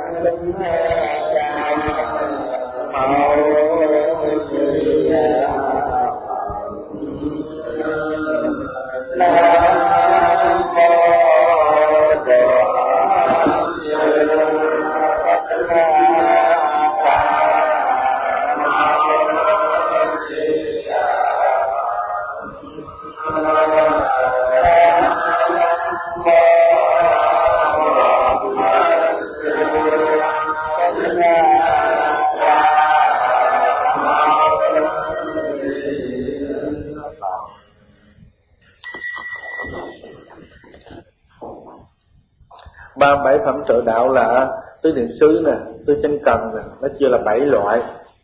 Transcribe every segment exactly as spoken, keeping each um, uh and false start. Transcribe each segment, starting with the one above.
Ba bảy phẩm trợ đạo là tứ niệm xứ nè, tứ chánh cần nè, nó chia là bảy loại.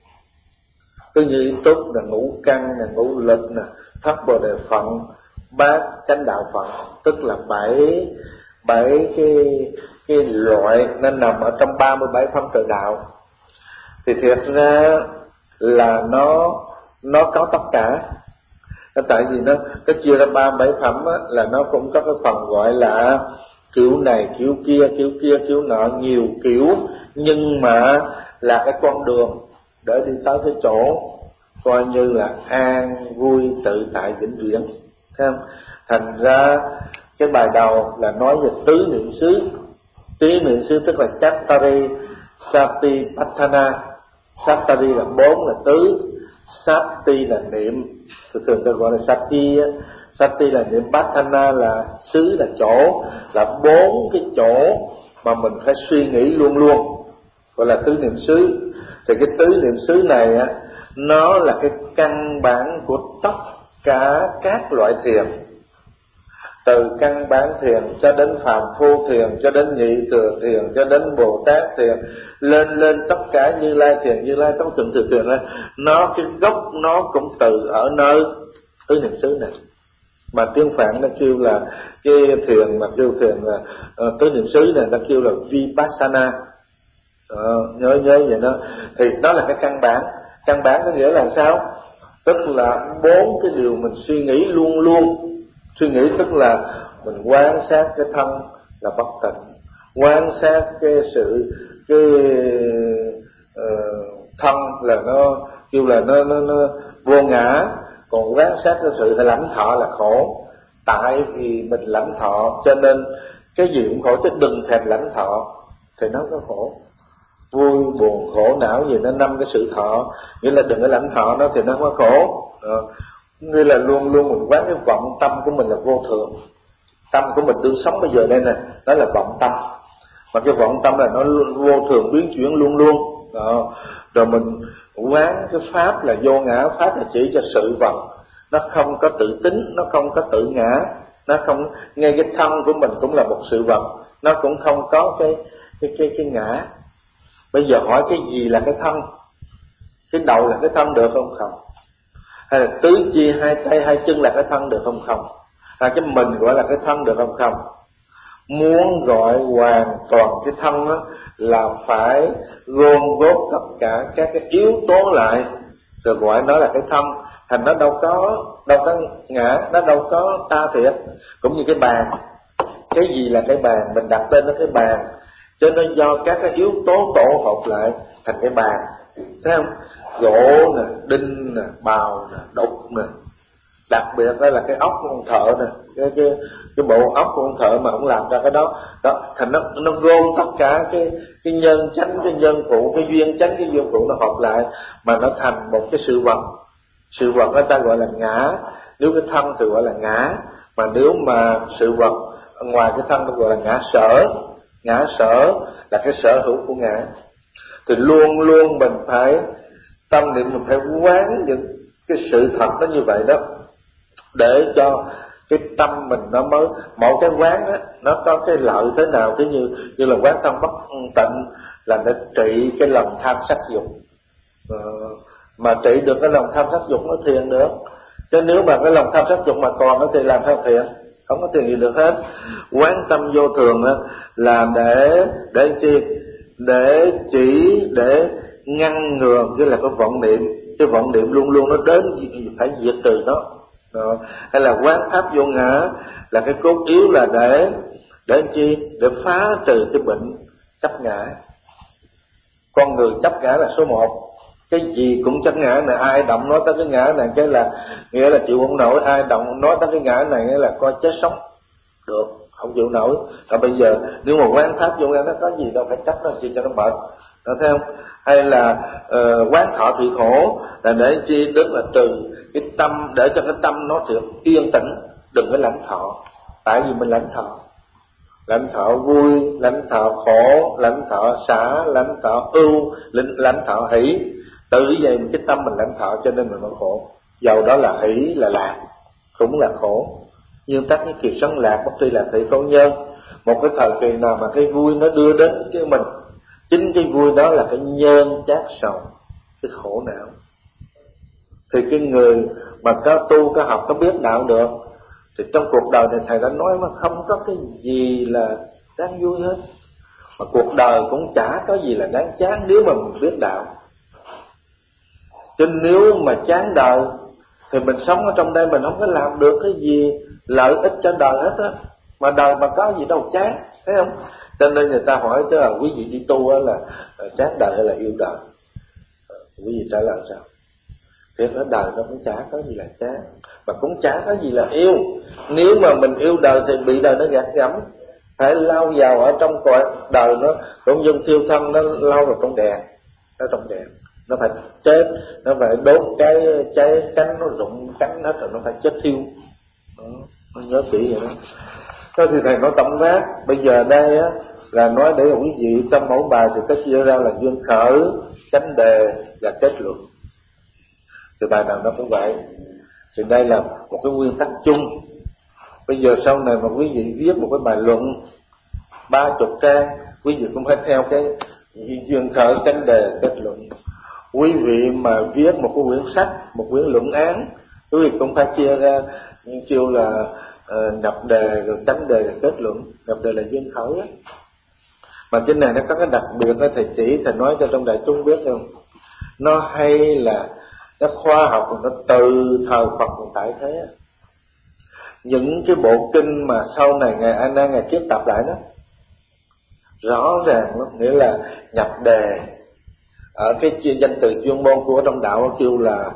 Tứ như ý túc nè, ngũ căn nè, ngũ lực nè, thất bồ đề phận, bát chánh đạo phận, tức là bảy bảy cái cái loại nên nằm ở trong ba mươi bảy phẩm trợ đạo. Thì thiệt ra là nó nó có tất cả. Tại vì nó nó chia ra ba mươi bảy phẩm á, là nó cũng có cái phần gọi là kiểu này kiểu kia kiểu kia kiểu nọ, nhiều kiểu, nhưng mà là cái con đường để đi tới cái chỗ coi như là an vui tự tại vĩnh viễn, thấy không? Thành ra cái bài đầu là nói về tứ niệm xứ. Tứ niệm xứ tức là Chattari Satipatthana. Sattari là bốn là tứ, Sati là niệm, thường thường ta gọi là Sati. Sati là niệm, Patthana là xứ, là chỗ, là bốn cái chỗ mà mình phải suy nghĩ luôn luôn, gọi là tứ niệm xứ. Thì cái tứ niệm xứ này á, nó là cái căn bản của tất cả các loại thiền, từ căn bản thiền cho đến phàm phu thiền, cho đến nhị thừa thiền, cho đến Bồ Tát thiền, lên lên tất cả Như Lai thiền, Như Lai tông thượng thừa thiền đó, nó cái gốc nó cũng từ ở nơi tứ niệm xứ này. Mà tiếng Phạn nó kêu là cái thiền mà kêu thiền là uh, tứ niệm xứ này nó kêu là Vipassana. Uh, nhớ nhớ vậy đó. Thì đó là cái căn bản. Căn bản có nghĩa là sao? Tức là bốn cái điều mình suy nghĩ luôn luôn. Suy nghĩ tức là mình quan sát cái thân là bất tịnh, quan sát cái sự cái uh, thân là nó kêu là nó nó, nó vô ngã, còn quan sát cái sự lãnh thọ là khổ. Tại vì mình lãnh thọ cho nên cái gì cũng khổ, chứ đừng thèm lãnh thọ thì nó có khổ. Vui buồn khổ não gì nó năm cái sự thọ, nghĩa là đừng có lãnh thọ nó thì nó có khổ. Ờ, nghĩa là luôn luôn mình quán cái vọng tâm của mình là vô thường. Tâm của mình đương sống bây giờ đây nè, đó là vọng tâm. Mà cái vọng tâm là nó vô thường biến chuyển luôn luôn. Đó. Rồi mình quán cái pháp là vô ngã. Pháp là chỉ cho sự vật, nó không có tự tính, nó không có tự ngã, nó không, ngay cái thân của mình cũng là một sự vật, nó cũng không có cái cái cái cái ngã. Bây giờ hỏi cái gì là cái thân? Cái đầu là cái thân được không? Không. Hay là tứ chi hai tay hai chân là cái thân được không? Không. Hay cái mình gọi là cái thân được không? Không. Muốn gọi hoàn toàn cái thân đó là phải gom góp tất cả các cái yếu tố lại rồi gọi nó là cái thân. Thành nó đâu có đâu có ngã, nó đâu có ta thiệt. Cũng như cái bàn, cái gì là cái bàn, mình đặt tên nó cái bàn, cho nên do các cái yếu tố tổ hợp lại thành cái bàn, thấy không? Gỗ nè, đinh nè, bào nè, đục nè, đặc biệt đó là cái ốc của con thợ nè, cái cái cái bộ ốc của con thợ mà ông làm ra cái đó, đó thành nó nó gom tất cả cái cái nhân chánh, cái nhân phụ, cái duyên chánh, cái duyên phụ nó hợp lại mà nó thành một cái sự vật. Sự vật người ta gọi là ngã, nếu cái thân thì gọi là ngã, mà nếu mà sự vật ngoài cái thân nó gọi là ngã sở. Ngã sở là cái sở hữu của ngã. Thì luôn luôn mình phải tâm niệm, mình phải quán những cái sự thật nó như vậy đó, để cho cái tâm mình nó mới, một cái quán á, nó có cái lợi thế nào, cái như như là quán tâm bất tịnh là để trị cái lòng tham sắc dục. Ờ, mà trị được cái lòng tham sắc dục nó thiền được. Chứ nếu mà cái lòng tham sắc dục mà còn nó thì làm sao thiền? Không có thiền gì được hết. Quán tâm vô thường á là để để chi? Để chỉ để ngăn ngừa, chứ là cái vọng niệm. Cái vọng niệm luôn luôn nó đến phải diệt trừ nó. Đó. Hay là quán pháp vô ngã là cái cốt yếu là để để chi? Để phá trừ cái bệnh chấp ngã. con người chấp ngã là số một, cái gì cũng chấp ngã này, ai động nói tới cái ngã này cái là nghĩa là chịu không nổi, ai động nói tới cái ngã này nghĩa là coi chết sống được, không chịu nổi. Còn bây giờ nếu mà quán pháp vô nó có gì đâu phải chấp nó chi cho nó mệt, đó thấy không? Hay là uh, quán thọ thị khổ là để chi, tức là trừ cái tâm, để cho cái tâm nó được yên tĩnh, đừng có lãnh thọ. Tại vì mình lãnh thọ, lãnh thọ vui, lãnh thọ khổ, lãnh thọ xả, lãnh thọ ưu, lãnh thọ hỷ. Tự vậy cái tâm mình lãnh thọ cho nên mình nó khổ. Dầu đó là hỷ là lạc cũng là khổ. Nhưng tắc cái kiệt sống lạc bất tri là thị khổ nhân. Một cái thời kỳ nào mà cái vui nó đưa đến cái mình, chính cái vui đó là cái nhân chát sầu, cái khổ não. Thì cái người mà có tu, có học, có biết đạo được, thì trong cuộc đời này thầy đã nói mà không có cái gì là đáng vui hết, mà cuộc đời cũng chả có gì là đáng chán nếu mà mình biết đạo. Chứ nếu mà chán đời thì mình sống ở trong đây mình không có làm được cái gì lợi ích cho đời hết á, mà đời mà có gì đâu chán, thấy không? Cho nên người ta hỏi chứ là quý vị đi tu á là, là chán đời hay là yêu đời? Quý vị trả lời sao? Thì ở đời nó cũng chả có gì là chán, mà cũng chả có gì là yêu. Nếu mà mình yêu đời thì bị đời nó gạt gẫm, phải lao vào ở trong cõi đời, nó cũng như thiêu thân, nó lao vào trong đèn, nó trong đèn nó phải chết, nó phải đốt cái cháy cánh, nó rụng cánh hết rồi nó phải chết thiêu. Đó, nó nhớ kỹ vậy đó. Thế thì thầy nói tổng quát, bây giờ đây á là nói để quý vị trong mẫu bài thì có chia ra là duyên khởi, chánh đề và kết luận. Thì bài nào nó cũng vậy. Thì đây là một cái nguyên tắc chung. Bây giờ sau này mà quý vị viết một cái bài luận ba chục trang, quý vị cũng phải theo cái duyên khởi, chánh đề, kết luận. Quý vị mà viết một cái quyển sách, một quyển luận án, quý vị cũng phải chia ra như chiêu là uh, nhập đề rồi chánh đề rồi kết luận. Nhập đề là duyên khởi á. Mà trên này nó có cái đặc biệt đó, thầy chỉ, thầy nói cho trong đại chúng biết không? Nó hay là nó khoa học, nó từ thời Phật hiện tại thế. Những cái bộ kinh mà sau này Ngài A Nan Ngài kiết tập lại đó, rõ ràng lắm, nghĩa là nhập đề ở cái danh từ chuyên môn của trong đạo kêu là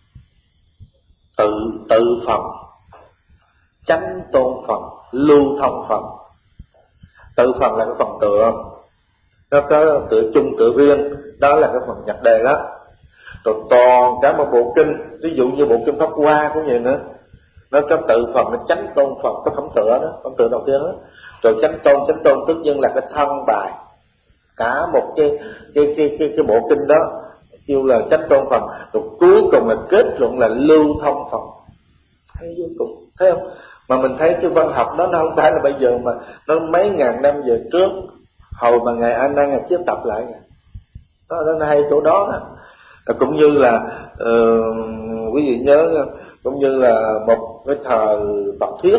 tự tự phần, chánh tôn phần, lưu thông phần. Tự phần là cái phần tựa, nó có tựa chung tựa riêng, đó là cái phần nhập đề đó. Rồi toàn cả một bộ kinh, ví dụ như bộ kinh Pháp Hoa cũng vậy nữa, nó có tự phần, nó chánh tôn phần, có phẩm tựa đó, phẩm tựa đầu tiên đó. Rồi chánh tôn, chánh tôn tất nhiên là cái thân bài. Cả một cái cái cái cái, cái bộ kinh đó kêu là chánh tôn phần, rồi cuối cùng là kết luận là lưu thông phần. Thấy vô cùng, thấy không? Mà mình thấy cái văn học đó nó không phải là bây giờ, mà nó mấy ngàn năm về trước, hồi mà Ngài A Nan Ngài chiết tập lại, đó nó hay chỗ đó đó. Cũng như là uh, quý vị nhớ, cũng như là một cái thời Phật thuyết,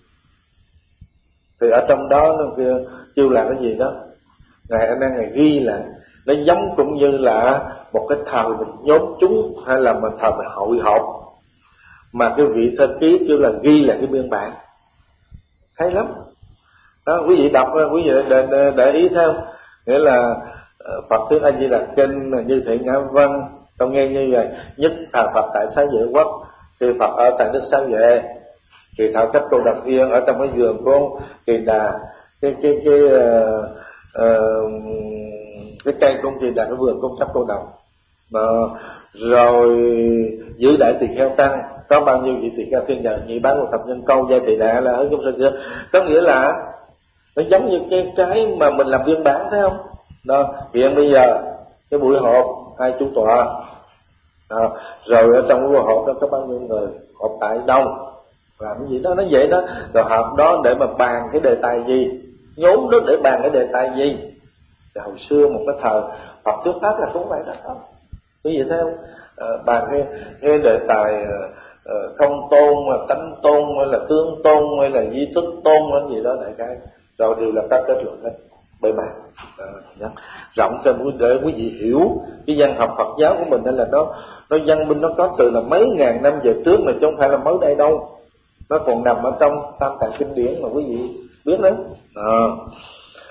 thì ở trong đó nó kia kêu là cái gì đó, Ngài A Nan Ngài ghi là nó giống cũng như là một cái thời mình nhóm chúng, hay là một thời mình hội họp, mà cái vị thơ ký kêu là ghi là cái biên bản. Hay lắm đó, quý vị đọc, quý vị để, để, để ý theo, nghĩa là Phật thuyết A Di Đà Kinh, Như Thị Ngã Văn, tôi nghe như vậy. Nhất thà Phật tại Xá Vệ Quốc, thì Phật ở tại nước Xá Vệ, thì thảo cách Cô Độc Yên ở trong cái vườn của Kỳ Đà, cái cái cái uh, uh, cái cây cung Kỳ Đà, cái vườn cung Chấp Cô Độc. Mà rồi giữ đại tỳ kheo tăng, có bao nhiêu vị tỳ kheo thiên nhờ nhị bán một thập nhân câu gia tỳ đà là ở trong sân kia. Có nghĩa là nó giống như cái cái mà mình làm biên bản, thấy không? Đó, hiện bây giờ cái buổi họp hai chủ tọa, à, rồi ở trong cái buổi họp đó có bao nhiêu người họp tại đâu, làm cái gì đó, nó vậy đó. Rồi họp đó để mà bàn cái đề tài gì, nhóm đó để bàn cái đề tài gì. Rồi hồi xưa một cái thời Phật thuyết pháp là cũng vậy đó, không? Quý vị thấy không? À, bàn cái, cái đề tài uh, không tôn, mà tánh tôn, hay là tướng tôn, hay là di thức tôn, hay gì đó đại cái, rồi đều là các kết luận hết bề mặt. À, rộng cho để quý vị hiểu cái văn học Phật giáo của mình, nên là nó nó văn minh, nó có từ là mấy ngàn năm về trước, mà chứ không phải là mới đây đâu, nó còn nằm ở trong Tam Tạng Kinh Điển mà quý vị biết đấy. À,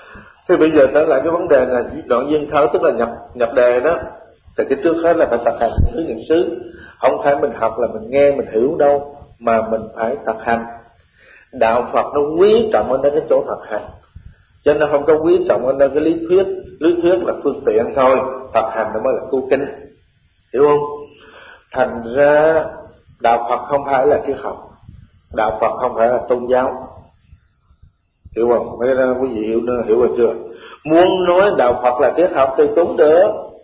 Thì bây giờ trở lại cái vấn đề là đoạn duyên thở, tức là nhập nhập đề đó. Thì cái trước hết là phải thực hành thứ niệm xứ. Không phải mình học là mình nghe mình hiểu đâu, mà mình phải thực hành. Đạo Phật nó quý trọng ở đây cái chỗ thực hành, cho nên không có quý trọng ở đây cái lý thuyết. Lý thuyết là phương tiện thôi, thực hành nó mới là cứu kinh, hiểu không? Thành ra đạo Phật không phải là triết học, đạo Phật không phải là tôn giáo, hiểu không? Mấy ra quý vị hiểu hiểu rồi chưa? Muốn nói đạo Phật là triết học thì cũng được,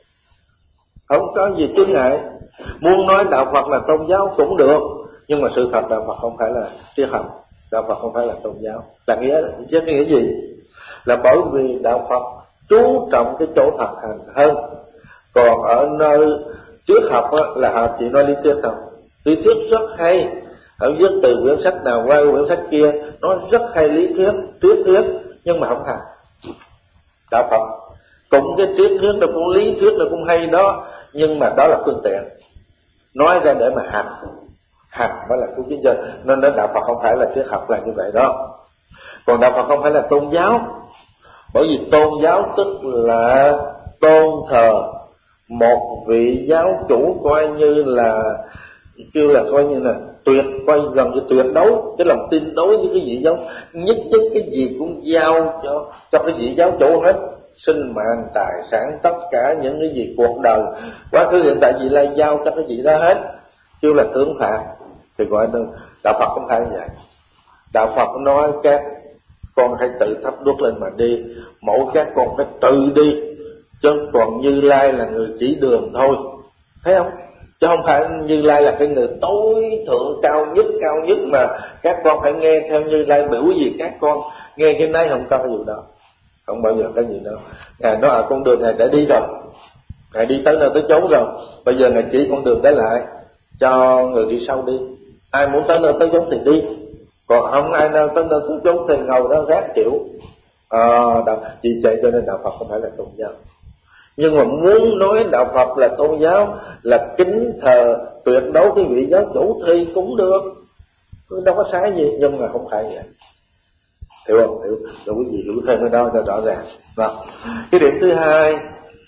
không có gì chướng ngại. Muốn nói đạo Phật là tôn giáo cũng được, nhưng mà sự thật đạo Phật không phải là triết học, đạo Phật không phải là tôn giáo. Là nghĩa là chứ nghĩa gì? Là bởi vì đạo Phật chú trọng cái chỗ thực hành hơn. Còn ở nơi triết học á, là họ chỉ nói lý thuyết thôi. Lý thuyết rất hay, họ viết từ quyển sách nào qua quyển sách kia, nó rất hay lý thuyết, triết thuyết, nhưng mà không thành. Đạo Phật cũng cái triết thuyết nó cũng lý thuyết nó cũng hay đó, nhưng mà đó là phương tiện, nói ra để mà hành, hành mới là cứu chính chân. Nên đến đạo Phật không phải là triết học là như vậy đó. Còn đạo Phật không phải là tôn giáo, bởi vì tôn giáo tức là tôn thờ một vị giáo chủ, coi như là kêu là coi như là tuyệt, coi gần như tuyệt đối cái lòng tin đối với cái vị giáo, nhất nhất cái gì cũng giao cho cho cái vị giáo chủ hết, sinh mạng, tài sản, tất cả những cái gì cuộc đời quá khứ hiện tại vị lai giao cho cái vị đó hết, kêu là thưởng phạt. Thì gọi là đạo Phật không phải như vậy. Đạo Phật nói các con hãy tự thắp đuốc lên mà đi, mỗi các con phải tự đi, chứ còn Như Lai là người chỉ đường thôi, thấy không? Chứ không phải Như Lai là cái người tối thượng cao nhất cao nhất mà các con phải nghe theo Như Lai, biểu gì các con nghe cái này, không có cái gì đó, không bao giờ cái gì đâu. Ngài nói ở con đường này đã đi rồi, Ngài đi tới nơi tới chốn rồi, bây giờ Ngài chỉ con đường đấy lại cho người đi sau đi. Ai muốn tới nơi tới chốn thì đi, còn không ai nào tới nơi tới chốn thì ngồi đó rác chịu. Ờ, à, vì vậy cho nên đạo Phật không phải là tôn giáo. Nhưng mà muốn nói đạo Phật là tôn giáo, là kính thờ tuyệt đối cái vị giáo chủ thì cũng được, đâu có sai gì, nhưng mà không phải vậy. Hiểu không? Hiểu, rồi quý vị hiểu thêm cái đó cho rõ ràng. Đó. Cái điểm thứ hai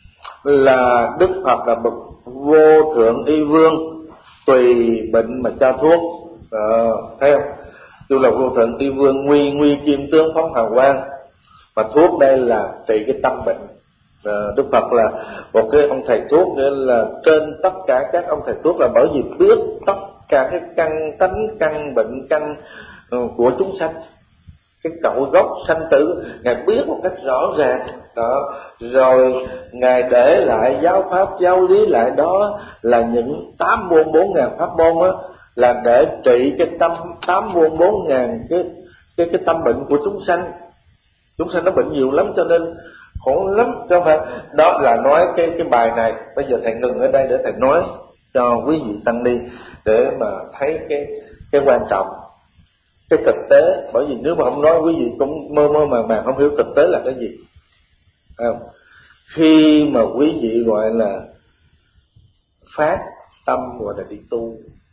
là Đức Phật là bậc vô thượng y vương, tùy bệnh mà cho thuốc. À, thấy không? Dù là vô thượng y vương, nguy nguy kim tướng phóng hào quang, mà thuốc đây là trị cái tâm bệnh. À, Đức Phật là một cái ông thầy thuốc, nghĩa là trên tất cả các ông thầy thuốc, là bởi vì biết tất cả cái căn tánh, căn bệnh, căn uh, của chúng sanh, cái cội gốc sanh tử Ngài biết một cách rõ ràng đó. Rồi Ngài để lại giáo pháp, giáo lý lại đó là những tám muôn bốn ngàn pháp môn á, là để trị cái tâm tám muôn bốn ngàn cái cái cái tâm bệnh của chúng sanh. Chúng sanh nó bệnh nhiều lắm, cho nên khổ lắm. Cho nên đó là nói cái cái bài này. Bây giờ thầy ngừng ở đây để thầy nói cho quý vị tăng ni, để mà thấy cái cái quan trọng, cái thực tế. Bởi vì nếu mà không nói quý vị cũng mơ mơ màng màng không hiểu thực tế là cái gì. Không? Khi mà quý vị gọi là phát tâm gọi là đi tu,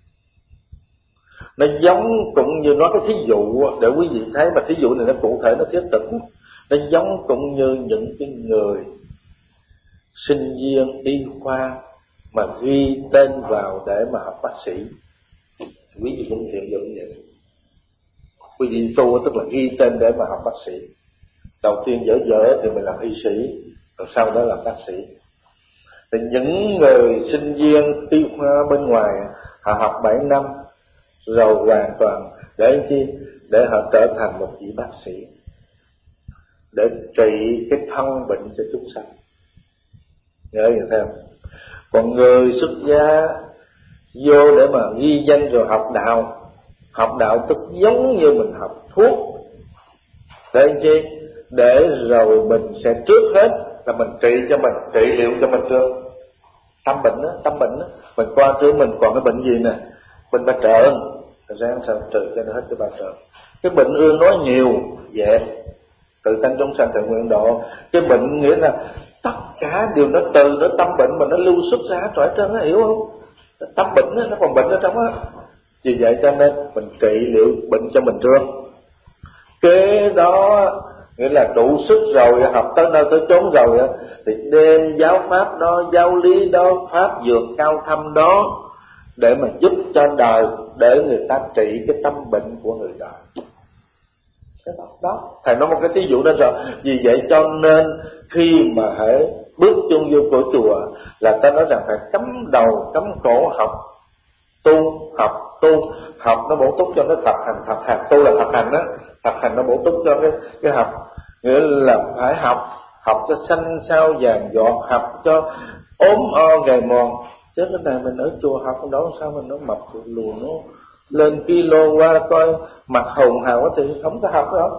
nó giống cũng như nói cái thí dụ để quý vị thấy, mà thí dụ này nó cụ thể, nó thiết thực. Nó giống cũng như những cái người sinh viên y khoa mà ghi tên vào để mà học bác sĩ. Quý vị cũng hiện dụng vậy. Quý vị tu tức là ghi tên để mà học bác sĩ. Đầu tiên dở dở thì mình làm y sĩ, rồi sau đó làm bác sĩ. Thì những người sinh viên y khoa bên ngoài, họ học bảy năm rồi hoàn toàn để chi? Để họ trở thành một vị bác sĩ, để trị cái thân bệnh cho chúng sanh. Nhớ vậy thấy không? Còn người xuất gia vô để mà ghi danh rồi học đạo. Học đạo tức giống như mình học thuốc, để chi? Để rồi mình sẽ trước hết là mình trị cho mình, trị liệu cho mình trước. Tâm bệnh đó, tâm bệnh đó, mình qua trước mình còn cái bệnh gì nè? Bệnh ba trợ, thật ra sao trừ cho nó hết cái ba trợ. Cái bệnh ưa nói nhiều, dẹp tự tánh chúng sanh thượng nguyện độ. Cái bệnh nghĩa là tất cả đều nó từ nó tâm bệnh mà nó lưu xuất ra trọi trơn á, hiểu không? Tâm bệnh đó, nó còn bệnh ở trong á. Vì vậy cho nên mình trị liệu bệnh cho mình trước. Kế đó nghĩa là đủ sức rồi, học tới nơi tới chốn rồi thì đem giáo pháp đó, giáo lý đó, pháp dược cao thâm đó để mà giúp cho đời, để người ta trị cái tâm bệnh của người đời. Cái đó, đó thầy nói một cái thí dụ đó rồi. Vì vậy cho nên khi mà hễ bước chung vô cửa chùa là ta nói rằng phải cắm đầu cắm cổ học tu, học tu, học nó bổ túc cho nó thực hành, thực hành tu là thực hành đó, thực hành nó bổ túc cho cái cái học, nghĩa là phải học, học cho xanh sao vàng giọt, học cho ốm o gầy mòn. Chứ cái này mình ở chùa học đó sao mình nó mập lùn, nó lên kilo qua coi mặt hồng hào quá thì không có học đâu.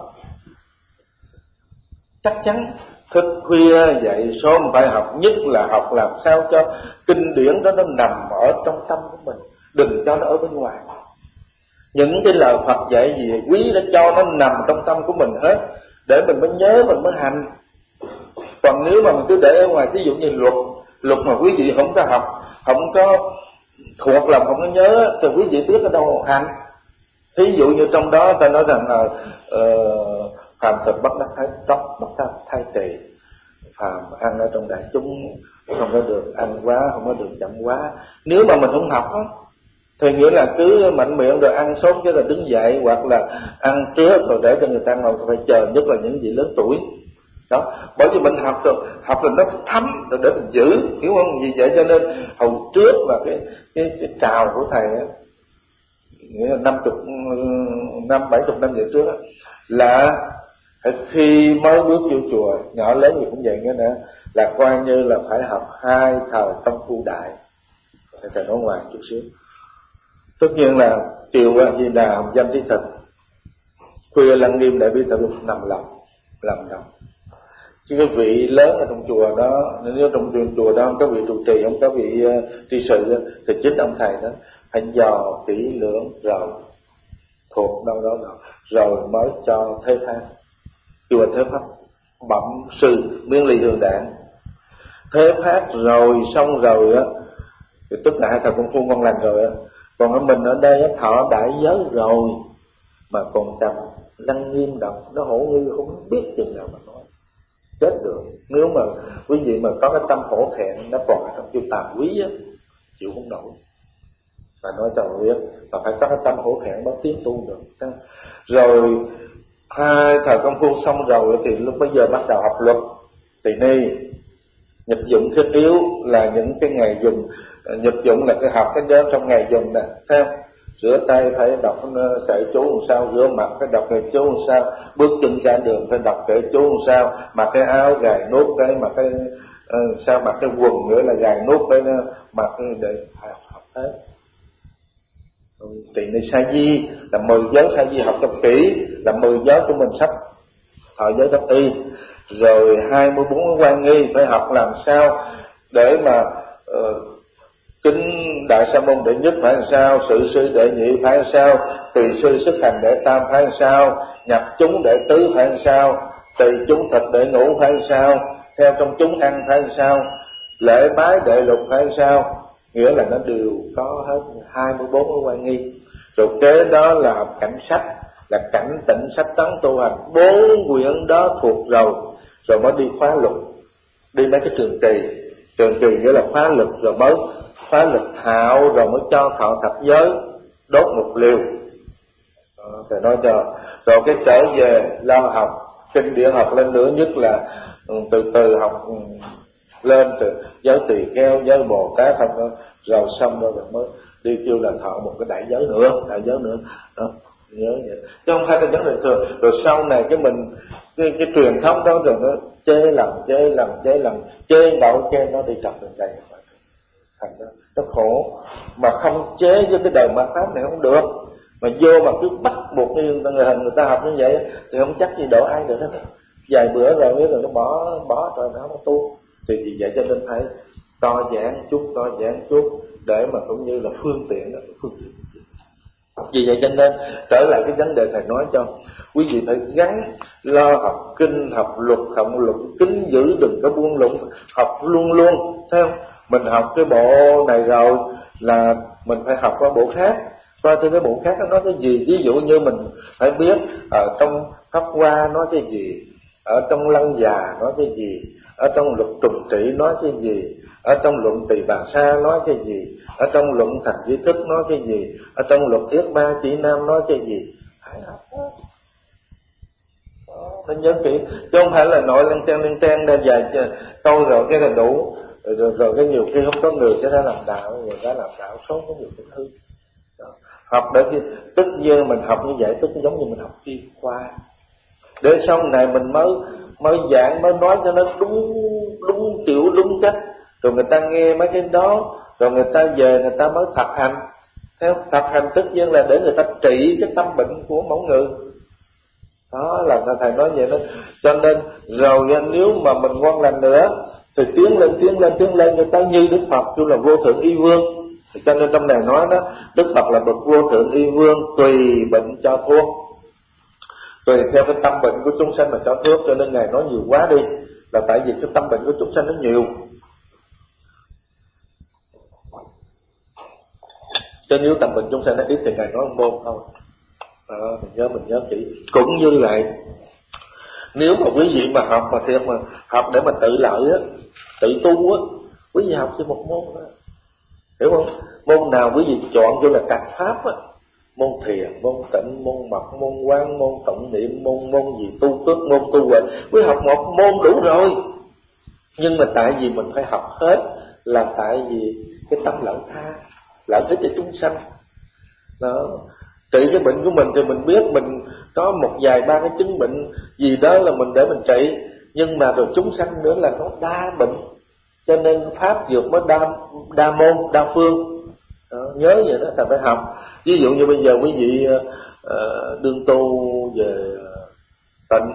Chắc chắn thức khuya dậy sớm phải học, nhất là học làm sao cho kinh điển đó nó nằm ở trong tâm của mình, đừng cho nó ở bên ngoài. Những cái lời Phật dạy gì quý đã cho nó nằm trong tâm của mình hết, để mình mới nhớ, mình mới hành. Còn nếu mà mình cứ để ở ngoài, ví dụ như luật luật mà quý vị không có học, không có thuộc lòng, không có nhớ thì quý vị biết ở đâu hành. Ví dụ như trong đó ta nói rằng là uh, phàm thực bất đắc thái tóc, bất đắc thái trì, phàm ăn ở trong đại chúng không có được ăn quá, không có được chậm quá. Nếu mà mình không học á thì nghĩa là cứ mạnh miệng rồi ăn sốt cái là đứng dậy, hoặc là ăn trước rồi để cho người ta ngồi phải chờ, nhất là những vị lớn tuổi đó. Bởi vì mình học rồi, học là nó thấm rồi để mình giữ, hiểu không? Vì vậy cho nên hồi trước là cái cái, cái trào của thầy á, nghĩa là năm chục năm bảy chục năm về trước á, là khi mới bước vô chùa, nhỏ lớn gì cũng vậy nữa nè, là coi như là phải học hai thời công phu đại. Thầy nói ngoài chút xíu. Tất nhiên là chiều Di Đà Hồng Danh Thí Thực, khuya Lăng Nghiêm Đại Bi Tự Lục nằm lòng, làm lòng. Chứ cái vị lớn ở trong chùa đó, nếu trong chùa đó không có vị trụ trì, không có vị uh, tri sự, thì chính ông thầy đó phải dò kỹ lưỡng rồi thuộc đâu đó rồi, rồi mới cho thế pháp. Chùa thế pháp bẩm sư miếng ly hương đạn thế pháp rồi xong rồi á, thì tức là hai thằng công phu ngon lành rồi á. Còn ở mình ở đây á, thọ đại giới rồi mà còn cầm Lăng Nghiêm đọc, nó hổ ngư không biết chừng nào mà nói chết được. Nếu mà quý vị mà có cái tâm hổ thẹn, nó còn ở trong chữ tàm quý á, chịu không nổi. Và nói cho người biết là phải có cái tâm hổ thẹn mới tiến tu được. Rồi hai thời công phu xong rồi thì lúc bây giờ bắt đầu học luật tỳ ni. Nhật dụng thiết yếu là những cái ngày dùng. Nhật dụng là cái học cái đó trong ngày dùng nè, thấy không? Rửa tay phải đọc kệ chú làm sao, rửa mặt phải đọc kệ chú làm sao, bước chân ra đường phải đọc kệ chú làm sao, mặc cái áo gài nút cái, mặc cái uh, sao mặc cái quần nữa là gài nút cái, mặc cái để học, học hết. Tỳ ni sa di là mười giới sa di học cho kỹ, là mười giới của mình sách thọ giới đắc y. Rồi hai mươi bốn quan nghi phải học làm sao để mà uh, kính đại sa môn đệ nhất phải làm sao, sự sư đệ nhị phải làm sao, tùy sư xuất hành đệ tam phải làm sao, nhập chúng đệ tứ phải làm sao, tùy chúng thực đệ ngũ phải làm sao, theo trong chúng ăn phải làm sao, lễ bái đệ lục phải làm sao. Nghĩa là nó đều có hết hai mươi bốn cái quan nghi. Rồi kế đó là học cảnh sách, là cảnh tỉnh sách tấn tu hành, bốn quyển đó thuộc rồi, rồi mới đi khóa luật, đi mấy cái trường trì. Trường trì nghĩa là khóa luật, rồi mới khóa luật thạo, rồi mới cho thọ thập giới, đốt một liều. Rồi nói cho, rồi cái trở về lo học kinh điển, học lên nữa, nhất là từ từ học lên từ giới tỳ kheo, giới Bồ Tát không, rồi xong rồi mới đi kêu là thọ một cái đại giới nữa, đại giới nữa đó, nhớ vậy. Chứ không phải là vấn đề thường. Rồi sau này cái mình cái, cái truyền thống đó rồi nó chê lầm chê lầm chê lầm chê đậu chê nó đi trật đường đây, thành đó nó khổ. Mà không chế với cái đời ma pháp này không được, mà vô mà cứ bắt buộc như người hình người ta học như vậy thì không chắc gì độ ai được hết. Vài bữa rồi biết rồi nó bỏ bỏ rồi nó nó tu. Thì vì vậy cho nên phải to giảng chút to giảng chút để mà cũng như là phương tiện đó, phương tiện. Vì vậy cho nên trở lại cái vấn đề thầy nói cho quý vị phải gắn lo học kinh, học luật, học luật kính giữ, đừng có buông lụng, học luôn luôn, thấy không? Mình học cái bộ này rồi là mình phải học qua bộ khác, coi thử cái bộ khác nó nói cái gì. Ví dụ như mình phải biết ở trong Pháp Hoa nói cái gì, ở trong Lăng Già nói cái gì, ở trong luật trùng trị nói cái gì, ở trong luận Tỳ Bà Sa nói cái gì, ở trong luận Thành Duy Thức nói cái gì, ở trong luật Yết Ba Chỉ Nam nói cái gì. Phải học hết. Nên nhớ kỹ, chứ không phải là nội lăng ten lăng ten ra dài câu rồi cái là đủ, rồi, rồi, rồi cái nhiều khi không có người cho ra làm đạo, người ta làm đạo số có nhiều cái hư. Học để khi tức nhiên mình học như vậy tức giống như mình học y khoa, để sau này mình mới mới giảng mới nói cho nó đúng đúng kiểu đúng cách, rồi người ta nghe mấy cái đó, rồi người ta về người ta mới thực hành. Theo thực hành tất nhiên là để người ta trị cái tâm bệnh của mỗi người. Đó là thầy nói vậy đó. Cho nên rồi nếu mà mình ngon lành nữa thì tiến lên tiến lên tiến lên người ta như Đức Phật kêu là vô thượng y vương. Cho nên trong này nói đó, Đức Phật là bậc vô thượng y vương, tùy bệnh cho thuốc, tùy theo cái tâm bệnh của chúng sanh mà cho thuốc. Cho nên Ngài nói nhiều quá đi là tại vì cái tâm bệnh của chúng sanh nó nhiều, cho nếu tâm bệnh chúng sanh nó ít thì Ngài nói một môn thôi. Đó, mình nhớ mình nhớ kỹ. Cũng như vậy, nếu mà quý vị mà học mà thiệt mà học để mà tự lợi á, tự tu á, quý vị học chỉ một môn thôi, hiểu không? Môn nào quý vị chọn vô là các pháp á, môn thiền, môn tịnh, môn mật, môn quán, môn tụng niệm, môn môn gì tu tước, môn tu huệ, quý học một môn đủ rồi. Nhưng mà tại vì mình phải học hết là tại vì cái tâm lợi tha, lợi ích cho chúng sanh. Đó, trị cái bệnh của mình thì mình biết mình có một vài ba cái chứng bệnh gì đó là mình để mình trị, nhưng mà rồi chúng sanh nữa là nó đa bệnh, cho nên pháp dược mới đa đa môn đa phương. Đó, nhớ vậy đó, thầy phải học. Ví dụ như bây giờ quý vị uh, đương tu về tịnh,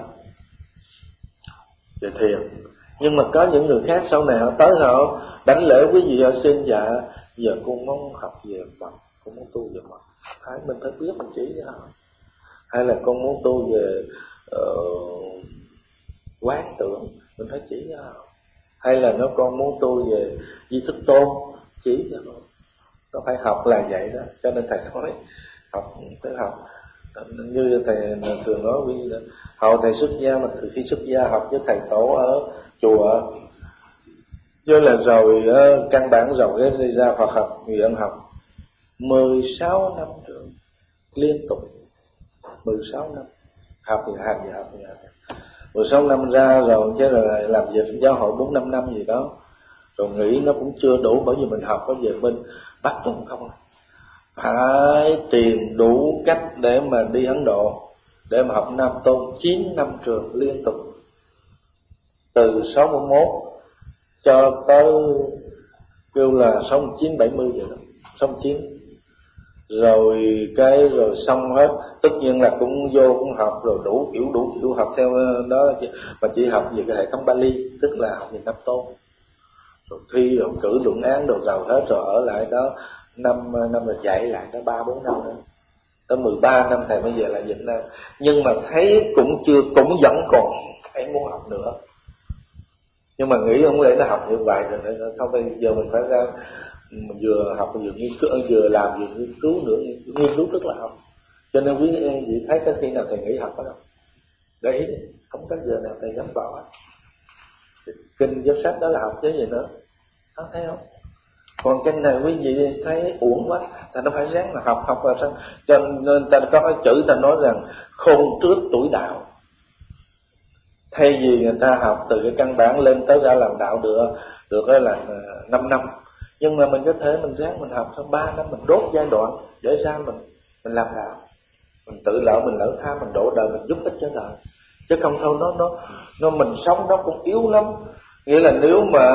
về thiền, nhưng mà có những người khác sau này họ tới họ đánh lễ quý vị, họ xin dạ giờ con muốn học về Phật, con muốn tu về Phật, phải mình phải biết mình chỉ cho họ. Hay là con muốn tu về uh, quán tưởng, mình phải chỉ cho họ. Hay là nó con muốn tu về Di Thức Tôn, chỉ cho họ. Nó phải học là vậy đó. Cho nên thầy nói học phải học như thầy thường nói với hầu thầy xuất gia, mà từ khi xuất gia học với thầy tổ ở chùa, chứ là rồi căn bản rồi đi ra Phật học, nguyện học mười sáu năm trường liên tục, mười sáu năm học thì học thì học thì học mười sáu năm ra rồi chứ là làm việc giáo hội bốn năm năm gì đó, rồi nghĩ nó cũng chưa đủ, bởi vì mình học có về bên Bắc Tùng không, phải tìm đủ cách để mà đi Ấn Độ, để mà học Nam Tôn chín năm trường liên tục, từ sáu mươi mốt cho tới kêu là sáu mươi chín bảy mươi vậy đó, sáu mươi chín rồi cái rồi xong hết. Tất nhiên là cũng vô cũng học rồi đủ kiểu đủ kiểu học theo đó, mà chỉ học về cái hệ thống Bali, tức là học về Nam Tôn, rồi thi rồi cử luận án rồi giàu hết, rồi ở lại đó năm năm rồi dạy lại đó ba bốn năm nữa, tới mười ba năm thầy mới về lại Việt Nam. Nhưng mà thấy cũng chưa, cũng vẫn còn thấy muốn học nữa, nhưng mà nghĩ không lẽ nó học như vậy rồi nữa, không bây giờ mình phải ra mình vừa học vừa nghiên cứu, vừa làm vừa nghiên cứu nữa, nghiên cứu tức là học. Cho nên quý vị thấy tới khi nào thầy nghỉ học đó đâu, để ý không có giờ nào thầy dám bỏ. Kinh với sách đó là học chứ gì nữa, không thấy không? Còn cái này quý vị thấy uổng quá, ta nó phải ráng là học học là sao? Cho nên ta có cái chữ ta nói rằng khôn trước tuổi đạo. Thay vì người ta học từ cái căn bản lên tới ra làm đạo được được là năm năm, nhưng mà mình có thể mình ráng mình học sau ba năm, mình đốt giai đoạn để ra mình mình làm đạo, mình tự lợi mình lỡ tha, mình độ đời, mình giúp ích cho đời. Chứ không thôi nó nó nó mình sống nó cũng yếu lắm. Nghĩa là nếu mà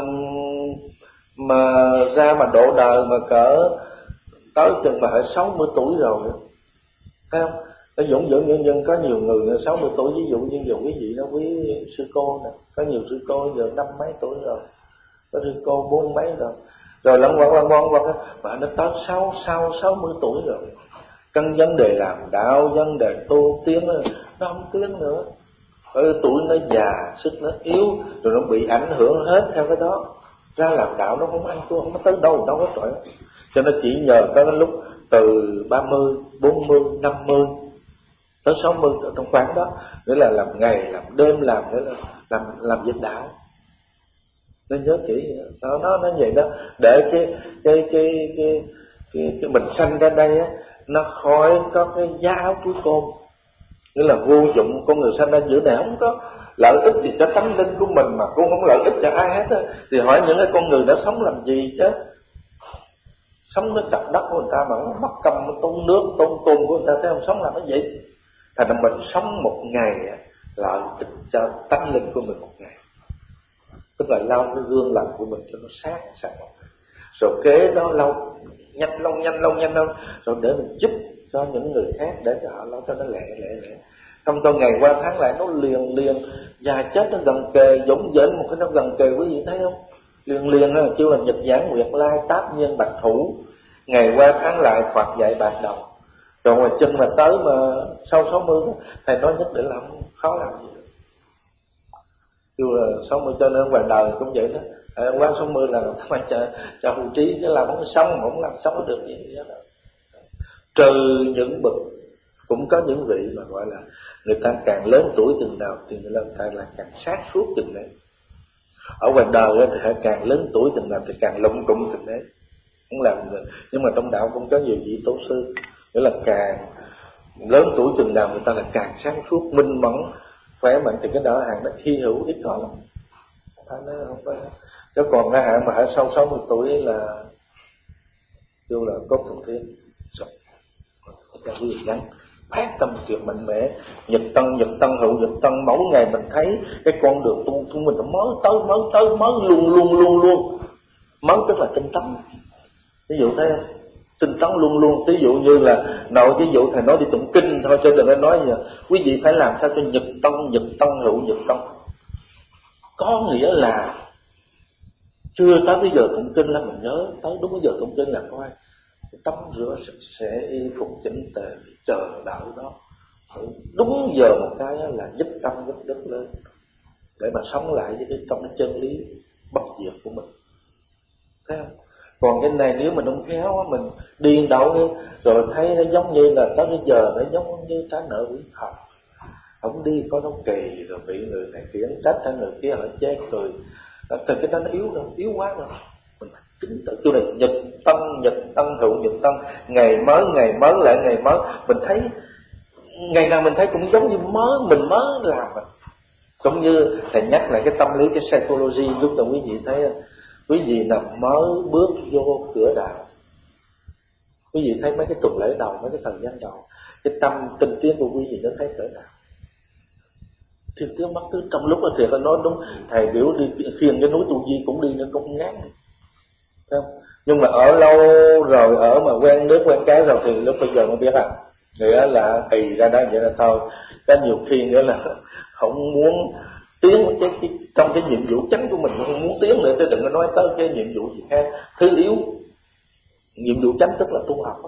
mà ra mà độ đời mà cỡ tới chừng mà phải sáu mươi tuổi rồi, thấy không? Nó dũng dũng nhân dân có nhiều người sáu mươi tuổi, ví dụ như giờ quý vị đó, quý sư cô nè, có nhiều sư cô giờ năm mấy tuổi rồi, có sư cô bốn mấy rồi, rồi lăng quăng lăng quăng quăng mà nó tới sáu sau sáu mươi tuổi rồi, cân vấn đề làm đạo, vấn đề tu tiến nó không tiến nữa, ở tuổi nó già, sức nó yếu, rồi nó bị ảnh hưởng hết theo cái đó, ra làm đạo nó không ăn thua, không có tới đâu đâu có tội. Cho nên chỉ nhờ tới lúc từ ba mươi, bốn mươi, năm mươi tới sáu mươi ở trong khoảng đó, nghĩa là làm ngày làm đêm, làm nghĩa là làm làm việc đạo. Nên nhớ kỹ nó nó nó vậy đó, để cái cái cái cái cái, cái mình sanh ra đây á, nó khỏi có cái giá áo túi côn, nghĩa là vô dụng. Con người sanh ra giữa này không có lợi ích gì cho tánh linh của mình, mà cũng không lợi ích cho ai hết á. Thì hỏi những cái con người đã sống làm gì chứ? Sống với cặp đất của người ta mà nó mất công, nó tốn nước, tốn côn của người ta, thế không sống làm cái gì? Thành ra mình sống một ngày lợi ích cho tánh linh của mình một ngày, tức là lau cái gương lành của mình cho nó sáng sạch, rồi kế đó lâu nhanh lâu nhanh lâu nhanh lâu rồi để mình giúp cho những người khác, để cho họ lau cho nó lẹ lẹ lẹ. Không thôi ngày qua tháng lại nó liền liền, già chết nó gần kề, dũng dễn một cái nó gần kề, quý vị thấy không? Liền liền đó kêu là nhật giảng nguyệt lai, táp nhiên bạch thủ, ngày qua tháng lại Phật dạy bạc đầu. Rồi ngoài chân mà tới mà sau sáu mươi thầy nói nhất định làm khó làm gì. Kêu là sáu mươi, cho nên ngoài đời cũng vậy đó. À, qua sáu mươi là phải cho cho hưu trí, chứ làm không sống, không làm sống được gì hết. Trừ những bậc, cũng có những vị mà gọi là người ta càng lớn tuổi từng nào thì người ta là càng sát suốt từng đấy. Ở ngoài đời thì càng lớn tuổi từng nào thì càng lụng cụng từng đấy, không làm được. Nhưng mà trong đạo cũng có nhiều vị tổ sư, nghĩa là càng lớn tuổi từng nào người ta là càng sáng suốt, minh mẫn, khỏe mạnh, thì cái đó hàng nó hy hữu ít có lắm. Nó không có. Chứ còn cái hạng mà ở sau sáu mươi tuổi là kêu là cốt thuần thiên rồi, cái gì gắn phát tâm kiệt mạnh mẽ, nhật tân nhật tân hữu nhật tân. Mỗi ngày mình thấy cái con đường tu của mình nó mới tới mới tới mới luôn luôn luôn luôn mới, tức là tinh tấn. Ví dụ thế tinh tấn luôn luôn. Ví dụ như là nội, ví dụ thầy nói đi tụng kinh thôi, chứ đừng có nói gì. Quý vị phải làm sao cho nhật tân nhật tân hữu nhật tân, có nghĩa là chưa tới cái giờ tụng kinh là mình nhớ, tới đúng cái giờ tụng kinh là coi tắm rửa sạch sẽ, y phục chỉnh tề, chờ đợi đó đúng giờ một cái là giúp tâm giúp đức lên, để mà sống lại với cái trong chân lý bất diệt của mình. Thấy không? Còn cái này nếu mình không khéo, mình điên đảo rồi thấy nó giống như là tới cái giờ nó giống như trái nợ quỷ thần, không đi có nó kỳ rồi bị người này khiển trách hay người kia họ chê cười, thì cái đó nó yếu rồi, yếu quá rồi. Mình chính tự chỗ này nhật tân nhật tân hữu nhật tân, ngày mới ngày mới lại ngày mới. Mình thấy ngày nào mình thấy cũng giống như mới, mình mới làm mình. Cũng như thầy nhắc lại cái tâm lý, cái psychology, lúc đầu quý vị thấy quý vị nào mới bước vô cửa đạo, quý vị thấy mấy cái tuần lễ đầu, mấy cái thời gian đầu, cái tâm tinh tiến của quý vị nó thấy cỡ nào. Thì tiếng mắt cứ trong lúc đó thì nó nói đúng, thầy biểu đi khiêng cái núi Tu Di cũng đi nó cũng ngán, không? Nhưng mà ở lâu rồi, ở mà quen nước quen cái rồi thì lúc bây giờ mới biết à, nghĩa là thì ra đó vậy là thôi. Có nhiều khi nữa là không muốn tiến cái, cái trong cái nhiệm vụ chính của mình, không muốn tiến nữa, chứ đừng có nói tới cái nhiệm vụ gì khác thứ yếu. Nhiệm vụ chính tức là tu học á,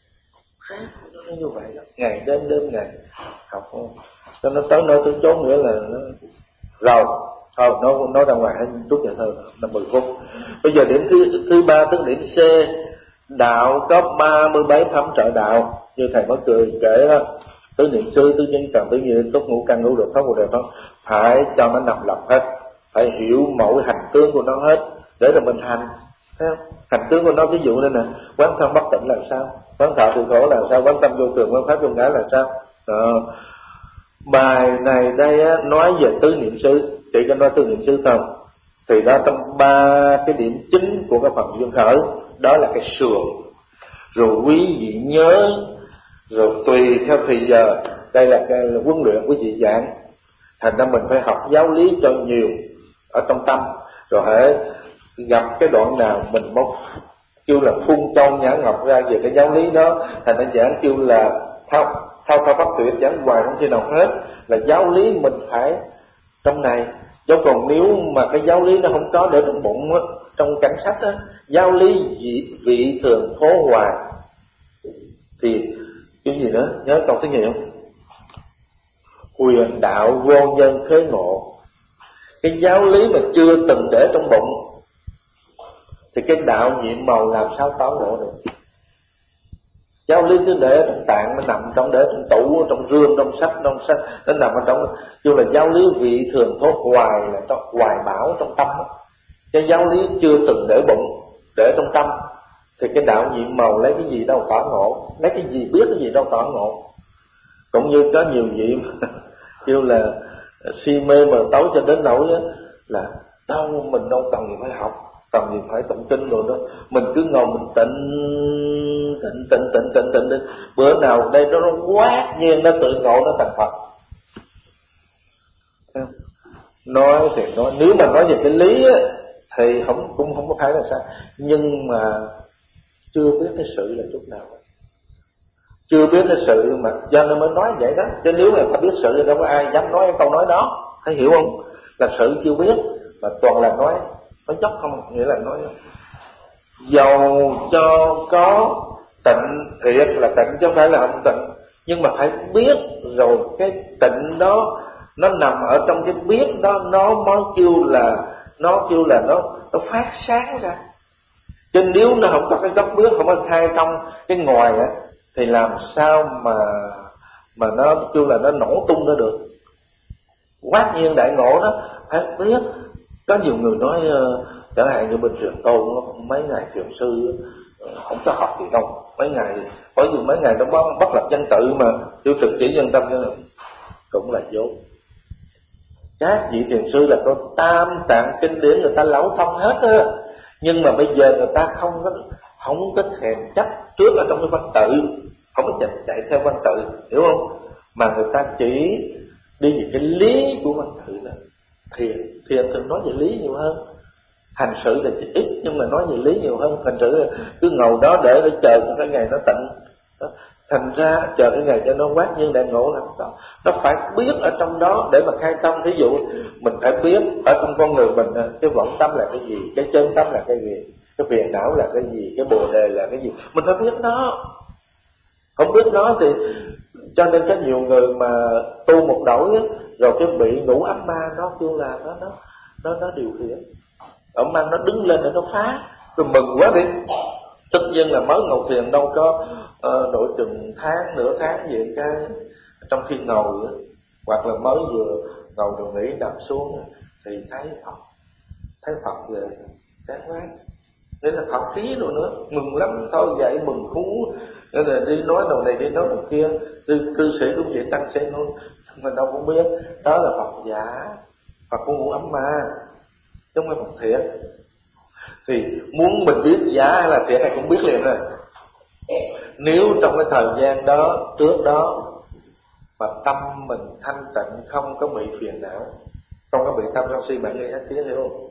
nó như vậy đó, ngày đêm đêm ngày học không. Cho nó tới nơi tới chốn nữa là nó rồi thôi, nó nói ra ngoài chút vậy thôi, là mười phút. Bây giờ điểm thứ thứ ba, tức điểm C. Đạo có ba mươi bảy phẩm trợ đạo, như thầy mới cười kể đó: tứ niệm xứ, tứ nhân trần, tứ như tốt ngũ căn ngũ được pháp của đời pháp, phải cho nó nằm lập hết, phải hiểu mỗi hành tướng của nó hết để rồi mình hành. Thấy không? Hành tướng của nó, ví dụ nên nè, quán thân bất tịnh là sao, quán thọ từ khổ là sao, quán tâm vô thường, quán pháp vô ngã là sao. Đó. Bài này đây á, nói về tứ niệm xứ, chỉ có nói tứ niệm xứ không, thì đó trong ba cái điểm chính của cái phần duyên khởi, đó là cái sườn. Rồi quý vị nhớ, rồi tùy theo thời giờ, đây là cái huấn luyện quý vị giảng, thành ra mình phải học giáo lý cho nhiều ở trong tâm. Rồi hãy gặp cái đoạn nào mình mong kêu là phun châu nhã ngọc ra về cái giáo lý đó, thành ra giảng kêu là thao thao thao pháp tuyệt, giảng hoài không thể nào hết, là giáo lý mình phải trong này. Chứ còn nếu mà cái giáo lý nó không có để trong bụng á, trong cảnh sách á, giáo lý vị, vị thường phố hoài, thì cái gì nữa, nhớ câu thứ gì không? Quyền đạo vô nhân khế ngộ. Cái giáo lý mà chưa từng để trong bụng thì cái đạo nhiệm màu làm sao tỏ ngộ được. Giáo lý cứ để trong tạng, nó nằm trong, để trong tủ, trong rương, trong sách, trong sách, nó nằm ở trong, chứ là giáo lý vị thường thốt hoài, là trong hoài bảo trong tâm đó. Cái giáo lý chưa từng để bụng, để trong tâm, thì cái đạo nhiệm màu lấy cái gì đâu tỏ ngộ, lấy cái gì biết cái gì đâu tỏ ngộ. Cũng như có nhiều vị kêu là si mê mờ tối cho đến nỗi là đâu mình đâu cần gì phải học, cần gì phải tụng kinh rồi đó, mình cứ ngồi mình tịnh tịnh tịnh tịnh tịnh tịnh đi, bữa nào đây nó quát nhiên nó tự ngộ nó thành Phật. Nói thì nói, nếu mà nói về cái lý á, thì không cũng không có phải là sao, nhưng mà chưa biết cái sự là chút nào, chưa biết cái sự mà do nên mới nói vậy đó. Chứ nếu mà phải biết sự thì đâu có ai dám nói cái câu nói đó, thấy hiểu không? Là sự chưa biết mà toàn là nói nói dốc không, nghĩa là nói dầu cho có tịnh thiệt là tịnh chứ không phải là không tịnh, nhưng mà phải biết rồi cái tịnh đó nó nằm ở trong cái biết đó, nó mới kêu là nó kêu là nó nó phát sáng ra. Chứ nếu nó không có cái gốc biết, không có khai trong cái ngoài á, thì làm sao mà mà nó kêu là nó nổ tung ra được. Quát nhiên đại ngộ đó phải biết. Có nhiều người nói chẳng hạn như bên truyền tôn mấy ngày thiền sư không có học gì đâu, mấy ngày bởi vì mấy ngày nó bắt, bắt lập danh tự mà tiêu thực chỉ nhân tâm cho cũng là vô. Các vị thiền sư là có tam tạng kinh điển người ta lão thông hết á, nhưng mà bây giờ người ta không có không có thèm chấp trước ở trong cái văn tự, không có chạy, chạy theo văn tự, hiểu không? Mà người ta chỉ đi về cái lý của văn tự là thiền, thiền thường nói về lý nhiều hơn. Hành sự là chỉ ít nhưng mà nói về lý nhiều hơn. Thành sự cứ ngồi đó để để chờ cái ngày nó tịnh. Thành ra chờ cái ngày cho nó quát nhiên đại ngộ làm sao? Nó phải biết ở trong đó để mà khai tâm. Thí dụ mình phải biết ở trong con người mình cái vọng tâm là cái gì, cái chân tâm là cái gì, cái phiền não là cái gì, cái bồ đề là cái gì, mình phải biết nó. Không biết nó thì cho nên có nhiều người mà tu một đổi rồi cái bị ngủ ấm ma nó kêu là nó nó nó nó điều khiển, ấm ma nó đứng lên để nó phá, rồi mừng quá đi. Tất nhiên là mới ngồi thiền đâu có uh, nội chừng tháng nửa tháng gì cái trong khi ngồi hoặc là mới vừa ngồi rồi nghỉ nằm xuống thì thấy Phật, thấy Phật về chán quá, thế là thọ khí rồi nữa, mừng lắm. Thôi dậy mừng khú, nên là đi nói đầu này đi nói đầu kia, cư, cư sĩ cũng vậy, tăng sĩ luôn, mình đâu cũng biết đó là Phật giả, Phật của ngũ ấm ma, chứ không phải Phật thiệt. Thì muốn mình biết giả hay là thiệt hay cũng biết liền rồi. Nếu trong cái thời gian đó, trước đó mà tâm mình thanh tịnh, không có bị phiền não, không có bị tham sân si mạng nghi ác kiến, hiểu không?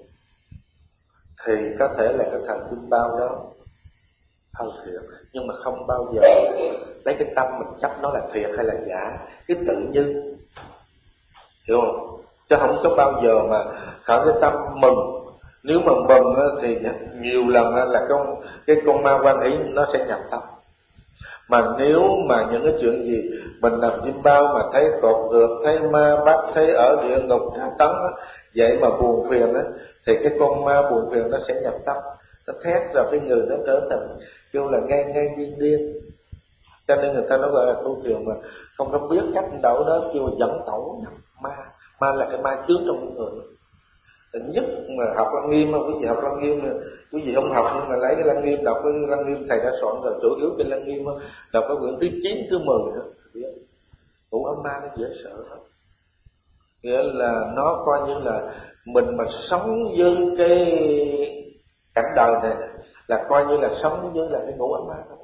Thì có thể là cái thần kinh bao đó hơi thiệt, nhưng mà không bao giờ lấy cái tâm mình chấp nó là thiệt hay là giả, cái tự như, hiểu không? Chứ không có bao giờ mà khởi cái tâm mừng. Nếu mà mừng thì nhiều lần là con cái con ma quan ý nó sẽ nhập tâm. Mà nếu mà những cái chuyện gì mình làm chim bao mà thấy cột được, thấy ma bắt, thấy ở địa ngục tra tấn, vậy mà buồn phiền á, thì cái con ma buồn phiền nó sẽ nhập tâm, nó thét rồi cái người nó trở thành kêu là ngang ngang điên điên. Cho nên người ta nói gọi là tu thiền mà không có biết cách đậu đó kêu là dẫn tẩu nhập ma. Ma là cái ma chứa trong người. Nhất mà học Lăng Nghiêm, quý vị học Lăng Nghiêm, quý vị không học nhưng mà lấy cái Lăng Nghiêm đọc, cái Lăng Nghiêm thầy đã soạn rồi, chủ yếu cái Lăng Nghiêm đọc cái quyển thứ chín thứ mười đó, ngũ ấm ma nó dễ sợ lắm. Nghĩa là nó coi như là mình mà sống với cái cảnh đời này là coi như là sống với là cái ngũ ấm ma đó.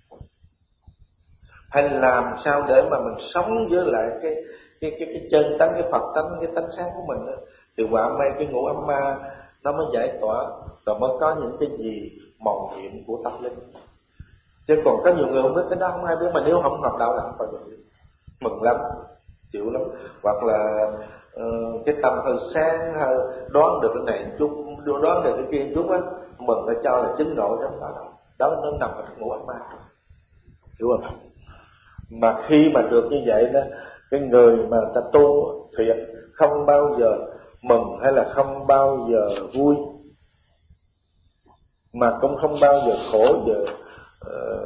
Hay làm sao để mà mình sống với lại cái cái cái cái chân tánh, cái Phật tánh, cái tánh sáng của mình đó, thì quả may cái ngũ ấm ma nó mới giải tỏa, rồi mới có những cái gì màu nhiệm của tâm linh. Chứ còn có nhiều người không biết cái đó, không ai biết, mà nếu không học đạo là không bao giờ biết. Mừng lắm, chịu lắm. Hoặc là uh, cái tâm hơi sáng, hơi đoán được cái này chút, đoán được cái kia chút á, mừng nó cho là chứng ngộ trong đó. Đó nó nằm ở ngũ ấm ma, hiểu không? Mà khi mà được như vậy đó, cái người mà ta tu thiệt không bao giờ mừng hay là không bao giờ vui, mà cũng không bao giờ khổ giờ uh,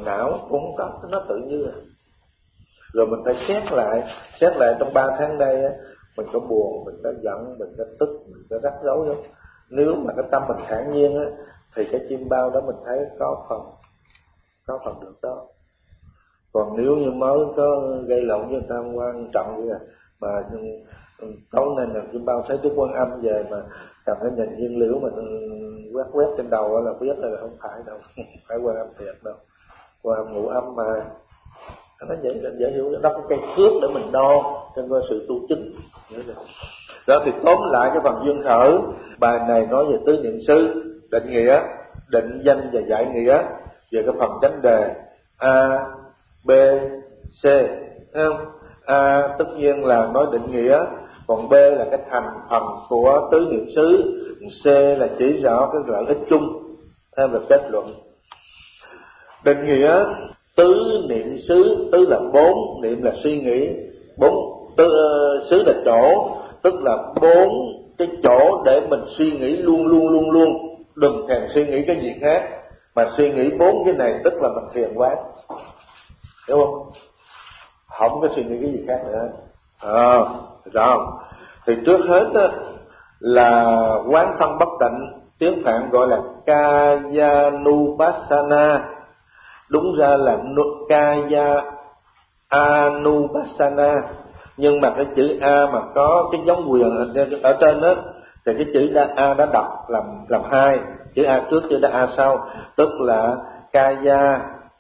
não cũng không có, nó tự nhiên. Rồi mình phải xét lại, xét lại trong ba tháng nay á, mình có buồn, mình có giận, mình có tức, mình có rắc rối không? Nếu mà cái tâm mình thản nhiên á, thì cái chim bao đó mình thấy có phần, có phần được đó. Còn nếu như mới có gây lộn với người ta quan trọng vậy à, mà tối nay là chim bao thấy Đức Quan Âm về mà cầm cái nhìn nhiên liễu mà quét quét trên đầu là biết là không phải đâu, phải Quan Âm thiệt đâu. Quan Âm ngũ âm mà. Nó dễ dễ hiểu, nó có cây thước để mình đo trên cơ sự tu chính. Đó thì tóm lại cái phần duyên khởi, bài này nói về tứ niệm xứ, định nghĩa, định danh và giải nghĩa về cái phần chánh đề A, B, C, thấy không? A tất nhiên là nói định nghĩa, còn B là cái thành phần của tứ niệm xứ, C là chỉ rõ cái lợi ích chung, thêm là kết luận. Định nghĩa tứ niệm xứ, tứ là bốn, niệm là suy nghĩ, bốn tứ uh, xứ là chỗ, tức là bốn cái chỗ để mình suy nghĩ luôn luôn luôn luôn, đừng thèm suy nghĩ cái gì khác, mà suy nghĩ bốn cái này tức là mình thiền quán, hiểu không? Không có suy nghĩ cái gì khác nữa. À, rồi thì trước hết đó, là quán thân bất tịnh, tiếng Phạn gọi là Kayanupassana, đúng ra là Kaya Anupassana, nhưng mà cái chữ A mà có cái dấu quyền ở trên đó thì cái chữ A đã đọc làm làm hai, chữ A trước chữ A sau, tức là Kaya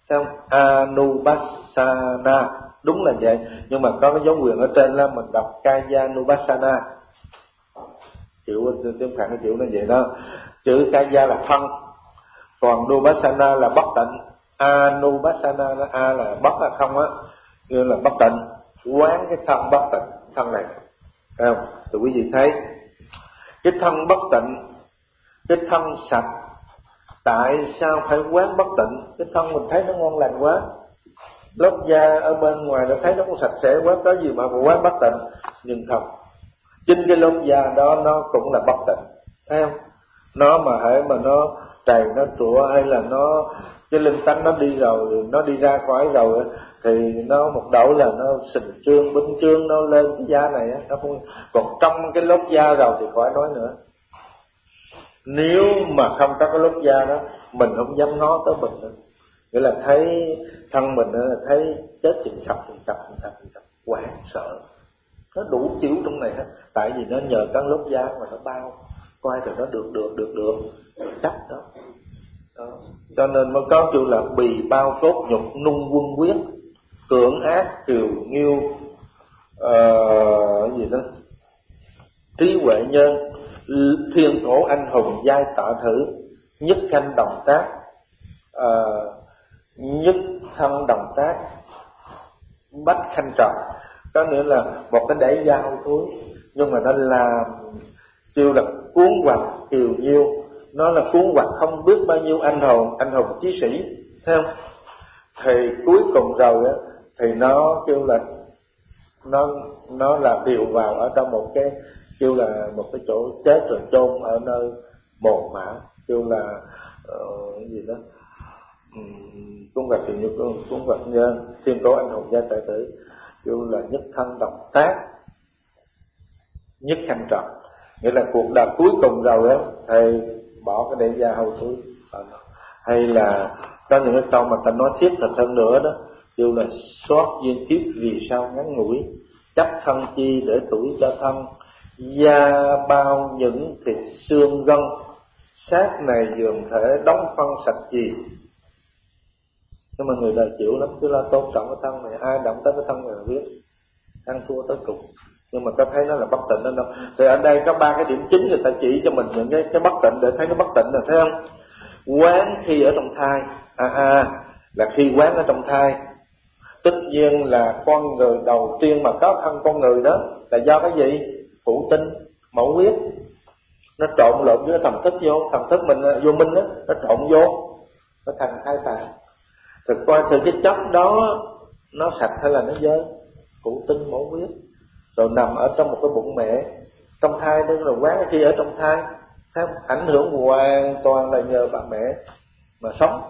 Anupassana, đúng là vậy, nhưng mà có cái dấu quyền ở trên là mình đọc Kaya Anupassana, chữ tiếng Phạn cái chữ nó vậy đó. Chữ Kaya là thân, còn Nupassana là bất tịnh. Anupassana là A là bất là không á, như là bất tịnh, quán cái thân bất tịnh, thân này, thấy không? Tụi quý vị thấy cái thân bất tịnh, cái thân sạch, tại sao phải quán bất tịnh? Cái thân mình thấy nó ngon lành quá, lớp da ở bên ngoài nó thấy nó cũng sạch sẽ quá, có gì mà mà quán bất tịnh? Nhưng không, chính cái lớp da đó nó cũng là bất tịnh, thấy không? Nó mà hễ mà nó trầy, nó trũa, hay là nó cái linh tánh nó đi rồi, nó đi ra khỏi rồi thì nó một độ là nó sình trương, bính trương, nó lên cái da này á, nó không. Còn trong cái lớp da rồi thì khỏi nói nữa. Nếu mà không có cái lớp da đó, mình không dám ngó tới mình nữa. Nghĩa là thấy thân mình là thấy chết chừng sập, chừng sập, chừng sập, chừng sập, hoảng sợ. Nó đủ kiểu trong này hết, tại vì nó nhờ cái lớp da mà nó bao, coi rồi nó được được được được, chắc đó. Đó. Cho nên mới có chữ là bì bao cốt nhục nung quân quyết, cưỡng ác kiều nghiêu uh, gì đó trí huệ nhân, thiên cổ anh hùng giai tạ thử, nhất khanh đồng tác, uh, nhất thân đồng tác, bách khanh trọc. Có nghĩa là một cái đẩy dao thôi, nhưng mà nó làm kêu là cuốn quặt kiều nhiêu, nó là cuốn quặt không biết bao nhiêu anh hùng, anh hùng chí sĩ, thấy không? Thì cuối cùng rồi á, thì nó kêu là nó nó là điều vào ở trong một cái kêu là một cái chỗ chết rồi chôn ở nơi mồ mả, kêu là uh, cái gì đó um, cuốn quặt kiều nhiêu, cuốn quặt nhân, thiên cổ anh hùng gia tài tử, kêu là nhất thân đồng tác, nhất khanh trọc. Nghĩa là cuộc đời cuối cùng rồi á, thầy bỏ cái để da hầu túi. Hay là có những cái câu mà ta nói thiết thật hơn nữa đó, kêu là xót duyên kiếp vì sao ngắn ngủi, chấp thân chi để tuổi cho thân, da bao những thịt xương gân, xác này dường thể đóng phân sạch gì. Nhưng mà người đời chịu lắm, cứ lo tôn trọng cái thân này, ai động tới cái thân này là biết ăn thua tới cùng. Nhưng mà có thấy nó là bất tịnh đó đâu. Thì ở đây có ba cái điểm chính người ta chỉ cho mình những cái cái bất tịnh để thấy nó bất tịnh rồi, thấy không? Quán khi ở trong thai, à à là khi quán ở trong thai, tất nhiên là con người đầu tiên mà có thân con người đó là do cái gì? Phụ tinh, mẫu huyết, nó trộn lộn với thần thức vô, thần thức mình vô minh đó, nó trộn vô, nó thành thai tạng. Thì coi thử cái chất đó nó sạch hay là nó dơ, phụ tinh, mẫu huyết, rồi nằm ở trong một cái bụng mẹ trong thai đó, rồi quán khi ở trong thai, thấy ảnh hưởng hoàn toàn là nhờ bà mẹ mà sống.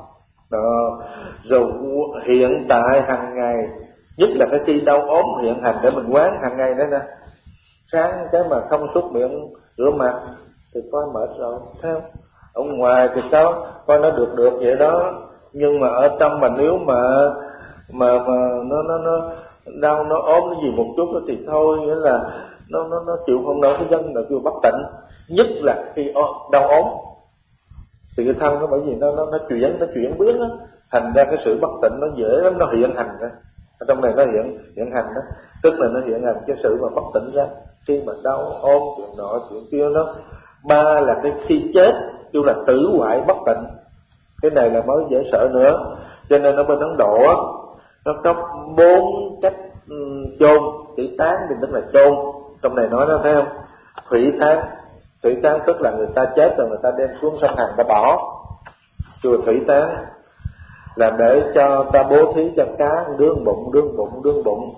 đó. Rồi hiện tại hàng ngày, nhất là cái khi đau ốm hiện hành để mình quán hàng ngày đó nè. Sáng cái mà không súc miệng rửa mặt thì coi mệt rồi, thấy không? Ở ngoài thì có coi nó được được vậy đó, nhưng mà ở trong mà nếu mà mà mà nó nó nó đau nó ốm cái gì một chút thì thôi, nghĩa là nó nó nó chịu không nổi, cái dân là kêu bất tỉnh. Nhất là khi đau ốm thì cái thân nó bởi vì nó nó nó chuyển nó chuyển biến đó, thành ra cái sự bất tỉnh nó dễ lắm, nó hiện hành ra. Ở trong này nó hiện hiện hành đó, tức là nó hiện hành cái sự mà bất tỉnh ra khi mà đau ốm chuyện nọ chuyện kia đó. Ba là cái khi chết kêu là tử hoại bất tịnh, cái này là mới dễ sợ nữa. Cho nên ở bên Ấn Độ á, nó có bốn cách chôn. Thủy táng thì tức là chôn, trong này nói nó thấy không? Thủy táng, thủy táng tức là người ta chết rồi người ta đem xuống sông Hằng ta bỏ, kêu là thủy táng, là để cho ta bố thí cho cá đương bụng đương bụng đương bụng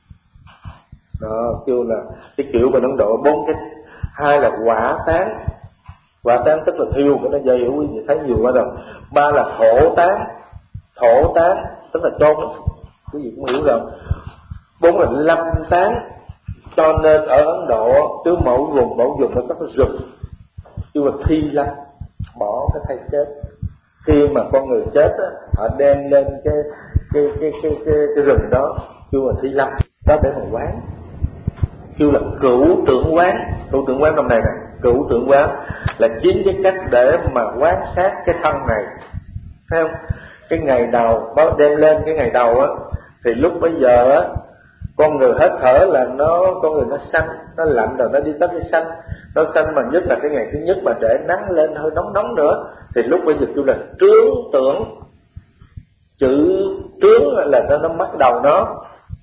đó, kêu là cái kiểu bên Ấn Độ bốn cái. Hai là quả táng, quả táng tức là thiêu, cái nó dây hiểu quý vị thấy nhiều quá rồi. Ba là thổ táng, thổ táng tức là chôn, quý vị cũng hiểu rồi. Bốn là lâm táng, cho nên ở Ấn Độ cứ mẫu vùng mẫu vùng nó có cái rừng kêu là thi lâm, bỏ cái thây chết. Khi mà con người chết á, họ đem lên cái cái cái cái cái, cái rừng đó kêu là thi lâm đó để mà quán, kêu là cửu tưởng quán. Cửu tưởng quán trong này nè, cửu tưởng quán là chính cái cách để mà quan sát cái thân này, thấy không? Cái ngày đầu báo đem lên cái ngày đầu á, thì lúc bấy giờ á con người hết thở là nó con người nó xanh, nó lạnh rồi nó đi tới cái xanh, nó xanh mà nhất là cái ngày thứ nhất mà để nắng lên hơi nóng nóng nữa thì lúc bây giờ kêu là trướng tưởng. Chữ trướng là nó nó bắt đầu nó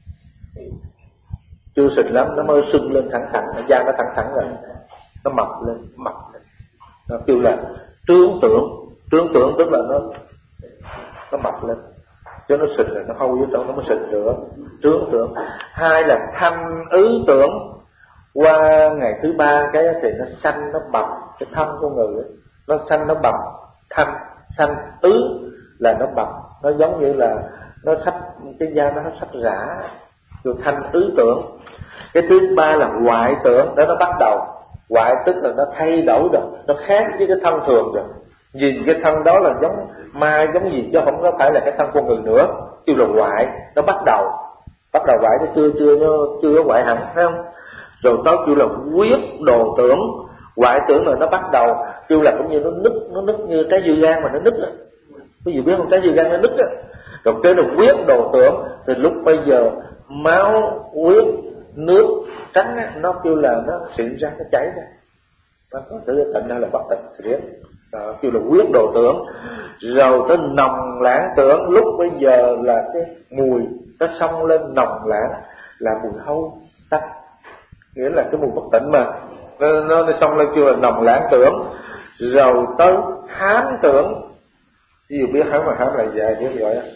chưa xịt lắm, nó mới sưng lên thẳng thẳng, da nó thẳng thẳng rồi, nó mập lên, mập lên, nó kêu là trướng tưởng. Trướng tưởng tức là nó nó mập lên, chứ nó xịt là nó hôi với trong nó mới xịt nữa, trướng tưởng. Hai là thanh ứ tưởng, qua ngày thứ ba cái thì nó xanh, nó bầm, cái thân của người ấy, nó xanh nó bầm. Thanh xanh ứ là nó bầm, nó giống như là nó sắp cái da nó sắp rã, rồi thanh ứ tưởng. Cái thứ ba là hoại tưởng, đó nó bắt đầu. Hoại tức là nó thay đổi rồi, nó khác với cái thân thường rồi. Nhìn cái thân đó là giống ma giống gì chứ không có phải là cái thân con người nữa, kêu là hoại. Nó bắt đầu, bắt đầu hoại, nó chưa chưa nó chưa có hoại hẳn, thấy không? Rồi đó kêu là quyết đồ tưởng. Hoại tưởng là nó bắt đầu, kêu là cũng như nó nứt, nó nứt như trái dưa gan mà nó nứt á. Quý vị biết không, trái dưa gan nó nứt á. Rồi cái là quyết đồ tưởng, thì lúc bây giờ máu huyết nước trắng á, nó kêu là nó xịn ra, nó chảy ra, nó có thể tịnh hay là bất tịnh thì biết. Đó, kêu là quyết đồ tưởng. Rồi tới nồng lãng tưởng, lúc bây giờ là cái mùi nó xông lên nồng lãng là mùi hôi tanh, nghĩa là cái mùi bất tịnh mà nó nó, nó xông lên kêu là nồng lãng tưởng. Rồi tới hám tưởng, ví dụ biết hám mà hám là dài biết gọi đó.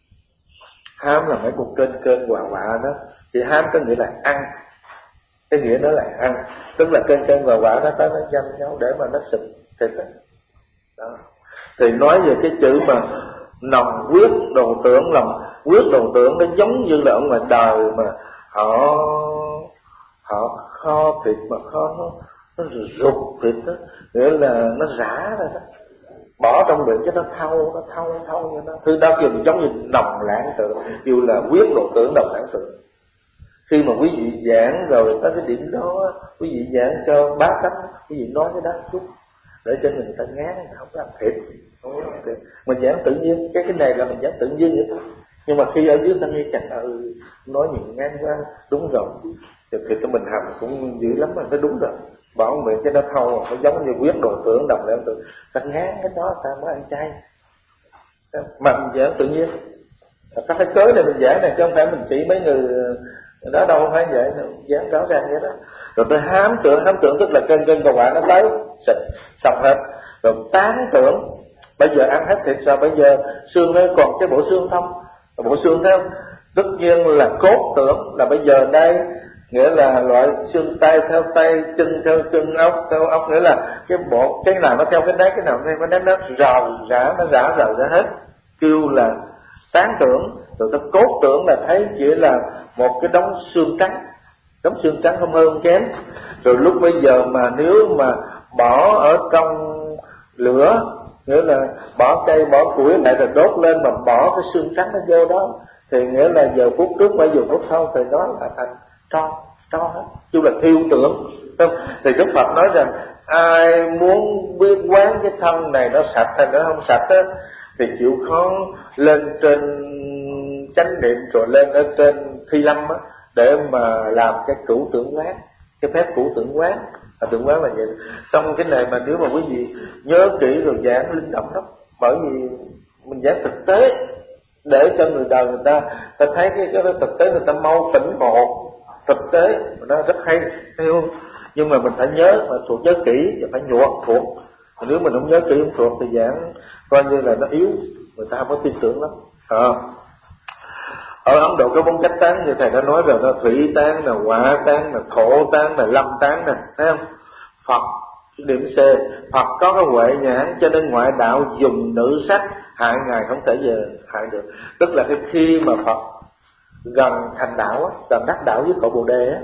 Hám là mấy con kênh kênh quà quạ đó, thì hám có nghĩa là ăn, cái nghĩa nó là ăn, tức là kênh kênh quà quạ nó tới nó nhanh nhau để mà nó xịt thịt đó. Thì nói về cái chữ mà nồng quyết đồ tưởng, lòng quyết đồ tưởng nó giống như là ở ngoài đời mà họ họ kho thịt mà kho nó nó rụt thịt đó, nghĩa là nó rã ra đó, bỏ trong miệng cho nó thâu, nó thâu thâu như đó. Thứ đó kêu giống như nồng lãng tưởng, kêu là quyết đồ tưởng nồng lãng tưởng. Khi mà quý vị giảng rồi tới cái điểm đó, quý vị giảng cho bá tánh, quý vị nói cái đó chút để cho người ta ngán, không có ăn thịt, không có ăn thịt. Mình giảng tự nhiên, cái cái này là mình giảng tự nhiên vậy thôi. Nhưng mà khi ở dưới ta nghe chẳng ừ nói nhiều ngán quá, đúng rồi, thì thịt của mình hầm cũng dữ lắm mà nó đúng rồi. Bỏ miệng cho nó thâu, nó giống như quyết đồ tưởng đồng lãng tưởng. Ta ngán cái đó ta mới ăn chay. Mà mình giảng tự nhiên, ta phải cớ này mình giảng này chứ không phải mình chỉ mấy người đó đâu, không phải vậy, giảng rõ ràng vậy đó. Rồi tới hám tưởng, hám tưởng tức là kênh kênh cầu quả nó tới xịt xong hết. Rồi tán tưởng, bây giờ ăn hết thịt rồi, bây giờ xương nó còn cái bộ xương không, bộ xương thấy không? Tất nhiên là cốt tưởng, là bây giờ đây nghĩa là loại xương tay theo tay, chân theo chân, ốc theo ốc, nghĩa là cái bộ cái nào nó theo cái đấy, cái nào theo cái đấy, nó rào rã, nó rã rời ra hết. kêu là tán tưởng, rồi ta cốt tưởng là thấy chỉ là một cái đống xương trắng, đống xương trắng không hơn không kém. Rồi lúc bây giờ mà nếu mà bỏ ở trong lửa, nghĩa là bỏ cây bỏ củi lại rồi đốt lên mà bỏ cái xương trắng nó vô đó, thì nghĩa là giờ phút trước mấy giờ phút sau thì đó là thành tro tro hết, chứ là thiêu tưởng. Không? Thì Đức Phật nói rằng ai muốn biết quán cái thân này nó sạch hay nó không sạch á, thì chịu khó lên trên chánh niệm rồi lên ở trên Thi Lâm á, để mà làm cái cửu tưởng quán, cái phép cửu tưởng quán. À, tưởng quán là vậy. Trong cái này mà nếu mà quý vị nhớ kỹ rồi giảng linh động lắm, bởi vì mình giảng thực tế để cho người đời người ta ta thấy cái, cái thực tế, người ta mau tỉnh ngộ thực tế, nó rất hay, thấy không? Nhưng mà mình phải nhớ, mà thuộc nhớ kỹ và phải nhuộm thuộc. Nếu mình không nhớ kỹ không thuộc thì giảng coi như là nó yếu, người ta không có tin tưởng lắm. À. Ở Ấn Độ có bốn cách tán như thầy đã nói rồi, nó thủy tán, là hỏa tán, là thổ tán, là lâm tán nè, thấy không? Phật điểm C, Phật có cái huệ nhãn cho nên ngoại đạo dùng nữ sắc hại ngài không thể về hại được. Tức là cái khi mà Phật gần thành đạo á, gần đắc đạo với cội Bồ Đề á,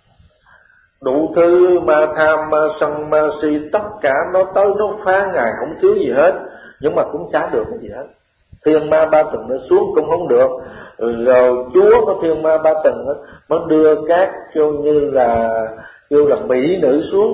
đủ thứ ma tham ma sân ma si tất cả nó tới nó phá ngài không thiếu gì hết, nhưng mà cũng chả được cái gì hết. Thiên ma ba tầng nó xuống cũng không được, rồi Chúa có thiên ma ba tầng đó, mới đưa các kêu như là kêu là mỹ nữ xuống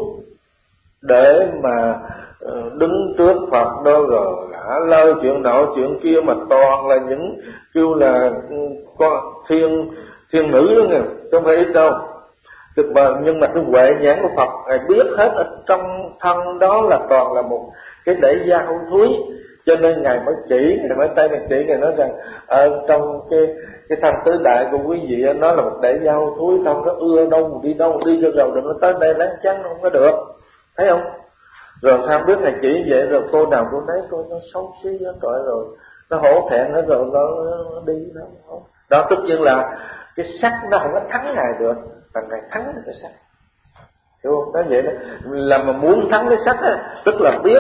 để mà đứng trước Phật đó, rồi đã lơi chuyện nọ chuyện kia, mà toàn là những kêu là con thiên thiên nữ đó nghe, không phải ít đâu. Nhưng mà cái huệ nhãn của Phật ngài biết hết ở trong thân đó là toàn là một cái đẩy da hôi thối, cho nên ngài mới chỉ, ngài mới tay ngài chỉ, ngài nói rằng ở trong cái cái thân tứ đại của quý vị nó là một đẩy da hôi thối, không có ưa đâu đi đâu, đi cho rồi đừng có tới đây láng chắn, không có được, thấy không? Rồi sao biết ngài chỉ vậy, rồi cô nào cô thấy tôi nó xấu xí đó, trời, rồi nó hổ thẹn nó, rồi nó, nó đi đó, đó tất nhiên là cái sắc nó không có thắng ngài được, và ngài thắng cái sắc, hiểu không? Đó vậy đó, là mà muốn thắng cái sắc á, tức là biết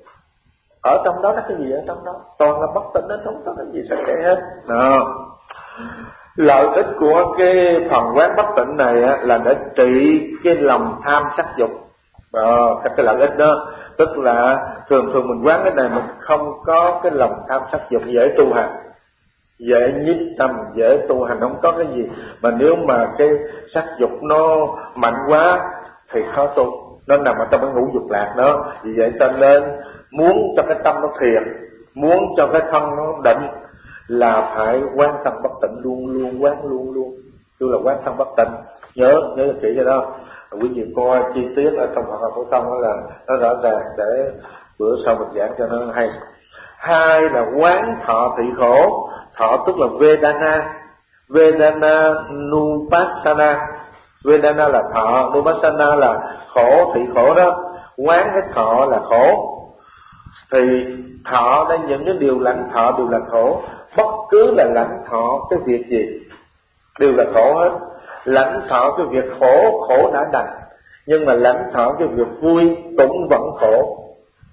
ở trong đó nó cái gì ở trong đó, toàn là bất tịnh, nó không có cái gì sắc kệ hết. Đó. Lợi ích của cái phần quán bất tịnh này á, là để trị cái lòng tham sắc dục. Ờ, các cái lợi ích đó, tức là thường thường mình quán cái này mình không có cái lòng tham sắc dục, dễ tu hành, dễ nhiếp tâm, dễ tu hành, không có cái gì. Mà nếu mà cái sắc dục nó mạnh quá thì khó tu, nó nằm ở trong cái ngũ dục lạc đó. Vì vậy cho nên muốn cho cái tâm nó thiền, muốn cho cái thân nó định, là phải quán tâm bất tịnh, luôn luôn quán luôn luôn, tức là quán tâm bất tịnh. Nhớ nhớ kỹ cho đó. Quý vị coi chi tiết ở trong Phật học phổ thông đó là nó rõ ràng, để bữa sau mình giảng cho nó hay. Hai là quán thọ thị khổ. Thọ tức là Vedana, Vedana Nupassana. Vedana là thọ, Nupassana là khổ, thị khổ đó. Quán cái thọ là khổ, thì thọ đây, những cái điều lãnh thọ đều là khổ. Bất cứ là lãnh thọ cái việc gì đều là khổ hết. Lãnh thọ cái việc khổ, khổ đã đành, nhưng mà lãnh thọ cái việc vui cũng vẫn khổ.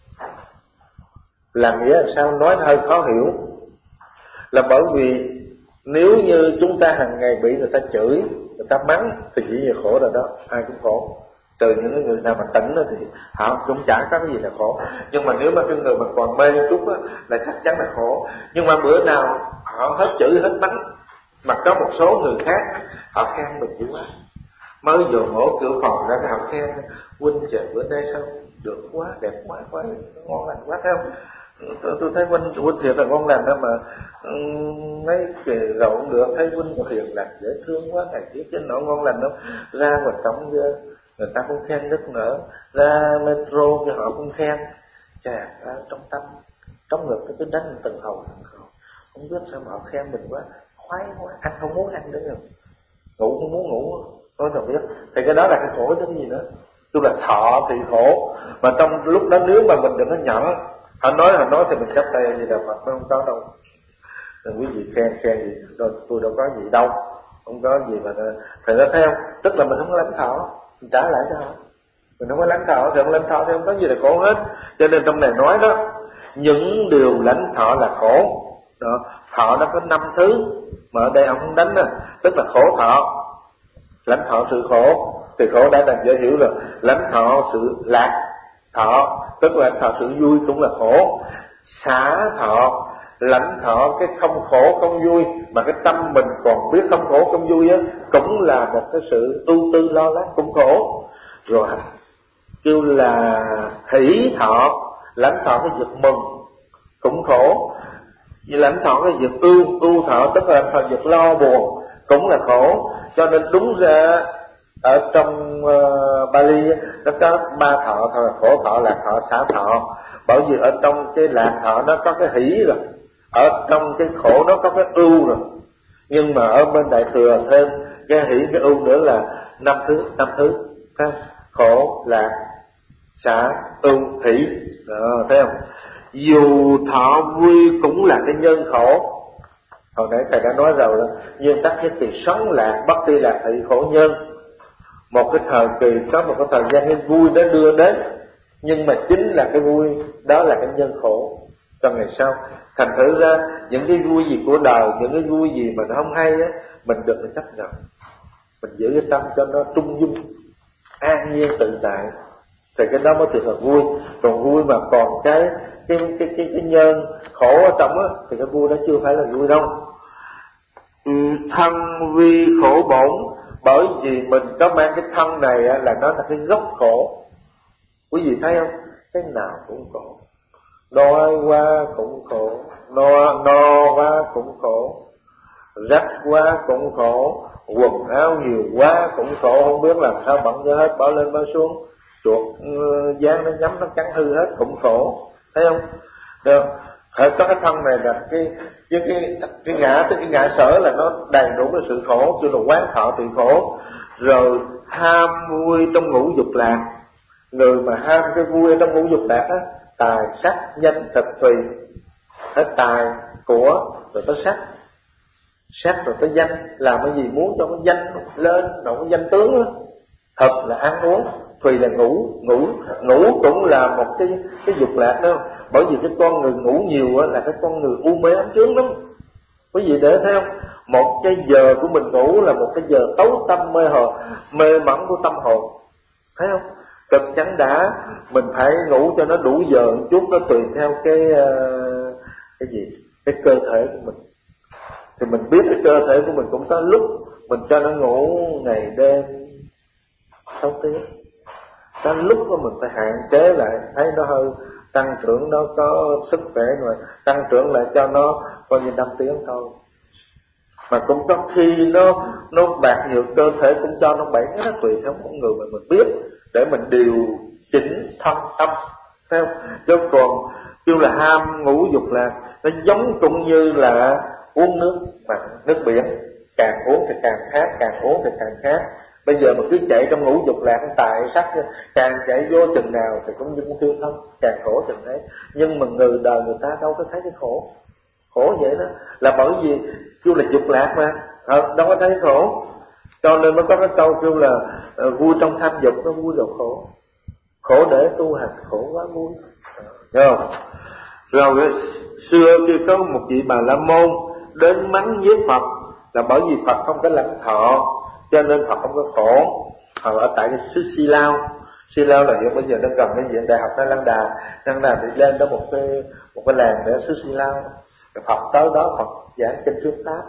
Là nghĩa là sao? Nói hơi khó hiểu, là bởi vì nếu như chúng ta hàng ngày bị người ta chửi, người ta mắng thì chỉ là khổ rồi đó, ai cũng khổ. Trừ những người nào mà tỉnh đó thì họ cũng chả có cái gì là khổ. Nhưng mà nếu mà cái người mà còn mê một chút á, là chắc chắn là khổ. Nhưng mà bữa nào họ hết chửi hết mắng, mà có một số người khác họ khen mình dữ quá, mới vừa mở cửa phòng ra họ khen huynh trời bữa nay sao được quá, đẹp quá, quá ngon lành quá, thấy không? Tôi, tôi thấy huynh huynh thiệt là ngon lành đó, mà um, mấy cái rậu cũng được, thấy huynh có hiền lành dễ thương quá, này kia trên nọ ngon lành đâu. Ra mà trong người ta cũng khen nức nở, ra metro cho họ cũng khen. Chà, ra trong tâm trong ngực cái đánh từng hầu từng hầu, không biết sao mà họ khen mình quá, khoái quá, ăn không muốn ăn nữa rồi, ngủ không muốn ngủ, nói sao biết. Thì cái đó là cái khổ chứ cái gì nữa, tức là thọ thì khổ. Mà trong lúc đó nếu mà mình đừng có nhận, họ nói họ nói thì mình chấp tay gì đâu, Phật nó không có đâu. Đừng quý vị khen khen gì, rồi tôi đâu có gì đâu, không có gì mà thầy nó theo, tức là mình không có lãnh thọ, mình trả lại cho họ. Mình không có lãnh thọ thì không lãnh thọ thì không có gì là khổ hết. Cho nên trong này nói đó, những điều lãnh thọ là khổ, đó. Thọ nó có năm thứ mà ở đây ông không đánh nè, tức là khổ thọ, lãnh thọ sự khổ thì khổ đã là dễ hiểu rồi. Lãnh thọ sự lạc thọ, tức là thọ sự vui cũng là khổ. Xả thọ, lãnh thọ cái không khổ không vui, mà cái tâm mình còn biết không khổ không vui á, cũng là một cái sự ưu tư lo lắng cũng khổ. Rồi kêu là hỷ thọ, lãnh thọ cái việc mừng cũng khổ. Vì lãnh thọ cái việc ưu, ưu thọ tức là lãnh thọ việc lo buồn cũng là khổ. Cho nên đúng ra ở trong uh, Bali nó có ba thọ thôi, khổ thọ, lạc thọ, xả thọ. Bởi vì ở trong cái lạc thọ nó có cái hỷ rồi, ở trong cái khổ nó có cái ưu rồi, nhưng mà ở bên Đại Thừa thêm cái hỷ cái ưu nữa là năm thứ, năm thứ khổ, lạc, xả, ưu, hỷ. Đó, thấy không? Dù thọ vui cũng là cái nhân khổ. Hồi nãy thầy đã nói rồi là nguyên tắc cái kỳ sống lạc bất ti lạc thị khổ nhân. Một cái thời kỳ có một cái thời gian cái vui nó đưa đến, nhưng mà chính là cái vui đó là cái nhân khổ cho ngày sau. Thành thử ra những cái vui gì của đời, những cái vui gì mà nó không hay á, mình đừng có chấp nhận, mình giữ cái tâm cho nó trung dung, an nhiên tự tại, thì cái đó mới thực là vui. Còn vui mà còn cái cái cái cái, cái nhân khổ ở trong á, thì cái vui đó chưa phải là vui đâu. Ừ, thân vi khổ bổn, bởi vì mình có mang cái thân này á, là nó là cái gốc khổ. Quý vị thấy không? Cái nào cũng khổ, đói quá cũng khổ, no no quá cũng khổ, rách quá cũng khổ, quần áo nhiều quá cũng khổ, không biết làm sao bận cho hết, bỏ lên bỏ xuống, chuột dán nó nhắm nó cắn hư hết cũng khổ. Thấy không? Được. Phải có cái thân này là cái cái cái, cái ngã, tức cái ngã sở là nó đầy đủ cái sự khổ, kêu là quán thọ thì khổ. Rồi ham vui trong ngũ dục lạc, người mà ham cái vui trong ngũ dục lạc á, tài sắc danh thực tùy, hết tài của rồi tới sắc, sắc rồi tới danh, làm cái gì muốn cho cái danh lên, nó cái danh tướng đó. Thật là ăn uống, tùy là ngủ, ngủ ngủ cũng là một cái cái dục lạc đó. Bởi vì cái con người ngủ nhiều á, là cái con người u mê ấm chướng lắm. Quý vị để thấy không? Một cái giờ của mình ngủ là một cái giờ tối tâm mê hồn, mê mẩn của tâm hồn. Thấy không? Cực chẳng đã, mình phải ngủ cho nó đủ giờ một chút, nó tùy theo cái cái gì, cái cơ thể của mình. Thì mình biết cái cơ thể của mình cũng có lúc mình cho nó ngủ ngày đêm sáu tiếng, có lúc đó mình phải hạn chế lại, thấy nó hơi tăng trưởng, nó có sức khỏe rồi tăng trưởng lại cho nó coi như năm tiếng thôi. Mà cũng có khi nó nó bạc nhiều, cơ thể cũng cho nó bảy, nó tùy theo một người mà mình biết để mình điều chỉnh thân tâm, thấy không? Chứ còn kêu là ham ngủ dục lạc, nó giống cũng như là uống nước mà nước biển, càng uống thì càng khát, càng uống thì càng khát. Bây giờ mà cứ chạy trong ngũ dục lạc tài sắc, càng chạy vô chừng nào thì cũng như tiêu thân, càng khổ chừng đấy. Nhưng mà người đời người ta đâu có thấy cái khổ, khổ vậy đó là bởi vì kêu là dục lạc mà, à, đâu có thấy khổ. Cho nên mới có cái câu kêu là uh, vui trong tham dục nó vui rồi khổ, khổ để tu hành khổ quá vui. Thấy không? Rồi xưa kia có một vị Bà La Môn đến mắng với Phật là bởi vì Phật không có lãnh thọ, cho nên Phật không có khổ. Họ ở tại cái xứ Si Lao, Si Lao là hiện bây giờ nó gần cái viện Đại học Đa Lan Đà, Đăng Đà thì lên đó một cái một cái làng để xứ Si Lao. Phật tới đó Phật giảng kinh thuyết pháp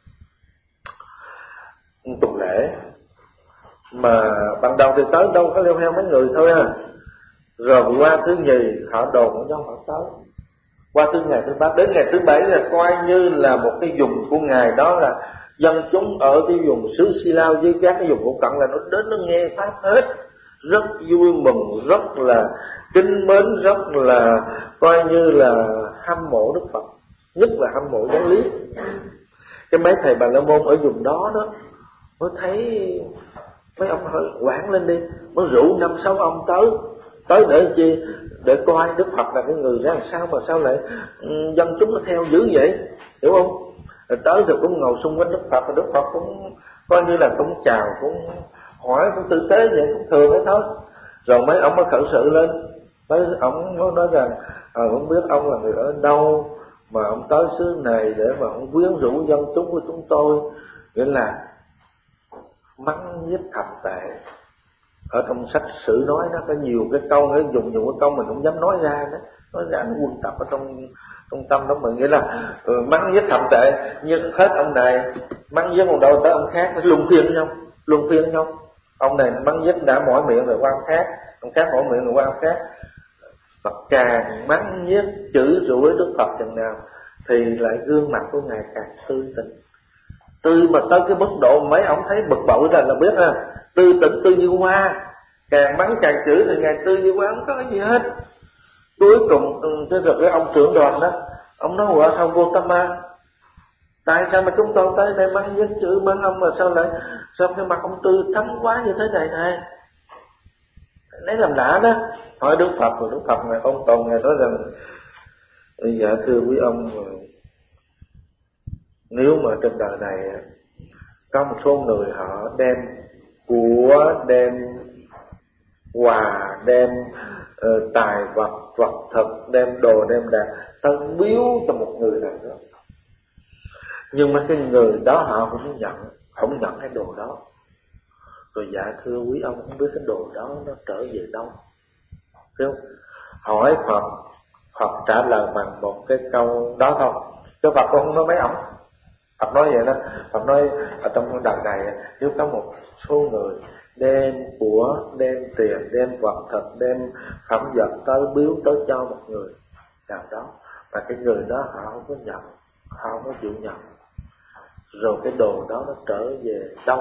tuần lễ, mà ban đầu thì tới đâu có leo theo mấy người thôi à. Rồi qua thứ nhì họ đồn ở nhau họ tới, qua thứ ngày thứ ba, đến ngày thứ bảy là coi như là một cái vùng của ngài đó, là dân chúng ở cái vùng xứ Si Lao với các cái vùng phụ cận là nó đến nó nghe pháp hết, rất vui mừng, rất là kính mến, rất là coi như là hâm mộ Đức Phật, nhất là hâm mộ giáo lý. Cái mấy thầy Bà La Môn ở vùng đó đó mới thấy mấy ông hỏi quản lên đi, mới rủ năm sáu ông tới tới để chi, để coi Đức Phật là cái người ra làm sao mà sao lại um, dân chúng nó theo dữ vậy, hiểu không? Rồi tới rồi cũng ngồi xung quanh Đức Phật, và Đức Phật cũng coi như là cũng chào, cũng hỏi, cũng tử tế vậy, cũng thường thế thôi. Rồi mấy ông mới khởi sự lên, mấy ông mới nói rằng à, không biết ông là người ở đâu, mà ông tới xứ này để mà ông quyến rũ dân chúng của chúng tôi, nghĩa là mắng nhiếc thậm tệ. Ở trong sách sử nói nó có nhiều cái câu, nó dùng nhiều cái câu mình không dám nói ra đó, nói ra nó quân tập ở trong trong tâm đó mình, nghĩa là ừ, mắng nhiếc thậm tệ. Nhưng hết ông này mắng nhiếc còn đâu tới ông khác, nó luân phiên nhau, luân phiên nhau. Ông này mắng nhiếc đã mỏi miệng rồi qua ông khác, ông khác mỏi miệng rồi qua ông khác. Mà càng mắng nhiếc chửi rủa Đức Phật chừng nào thì lại gương mặt của ngài càng tươi tỉnh, tươi mà tới cái mức độ mấy ông thấy bực bội là là biết ha, tươi tỉnh tươi như hoa. Càng mắng càng chửi thì ngài tươi như hoa, không có cái gì hết. Cuối cùng cái rồi cái ông trưởng đoàn đó, ông nói quả sao vô tâm ma, tại sao mà chúng tôi tới đây mắng nhiếc chửi mắng ông mà sao lại sao cái mặt ông tươi thắm quá như thế này này, lấy làm lạ đó. Hỏi Đức Phật, rồi Đức Phật ngài ông Tồn ngài nói rằng dạ thưa quý ông, nếu mà trên đời này có một số người họ đem của, đem quà, đem uh, tài vật, vật thực, đem đồ, đem đạc tân biếu cho một người nào đó, nhưng mà cái người đó họ không nhận, không nhận cái đồ đó. Rồi dạ thưa quý ông, không biết cái đồ đó nó trở về đâu, thấy không? Hỏi Phật, Phật trả lời bằng một cái câu đó thôi, chứ Phật cũng không nói mấy ổng. Phật nói vậy đó, Phật nói ở trong đời này nếu có một số người đem của, đem tiền, đem vật thực, đem phẩm vật tới biếu tới cho một người nào đó, và cái người đó họ không có nhận, họ không có chịu nhận, rồi cái đồ đó nó trở về đâu?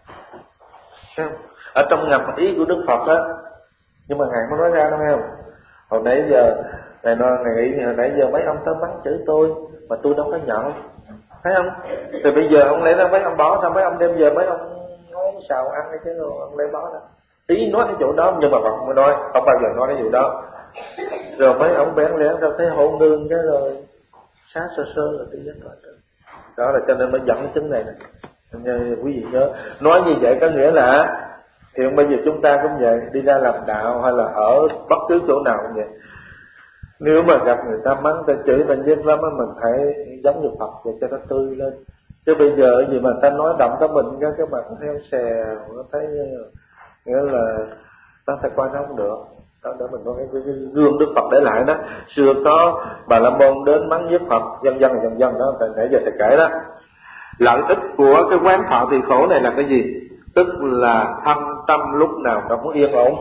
Thấy không? Ở trong ngầm ý của Đức Phật á, nhưng mà ngài không nói ra đâu, thấy không? Hồi nãy giờ ngài nói, ngài nghĩ hồi nãy giờ mấy ông tới mắng chửi tôi mà tôi đâu có nhận, thấy không? Thì bây giờ ông lấy ra mấy ông bỏ, sao mấy ông đem về mấy ông nói xào ăn cái chứ ông lấy bỏ ra. Ý nói cái chỗ đó, nhưng mà Phật mới nói không bao giờ nói cái vụ đó. Rồi mấy ông bén lén sao thấy hôn nương cái rồi sát sơ sơ là tự nhiên rồi. Đó là cho nên mới dẫn cái chứng này nè. Như quý vị nhớ, nói như vậy có nghĩa là hiện bây giờ chúng ta cũng vậy, đi ra làm đạo hay là ở bất cứ chỗ nào cũng vậy. Nếu mà gặp người ta mắng, ta chửi, ta giết lắm, mình phải giống như Phật vậy cho nó tươi lên. Chứ bây giờ gì mà ta nói động tới mình cái cái mặt theo xè, nó thấy nghĩa là ta phải coi nó không được. Đó, để mình có cái, cái, cái gương Đức Phật để lại đó. Xưa có Bà La Môn đến mắng giết Phật, dân dân dân dân đó, nãy giờ thầy kể đó. Lợi ích của cái quán thọ tỳ khổ này là cái gì? Tức là thâm tâm lúc nào cũng yên ổn,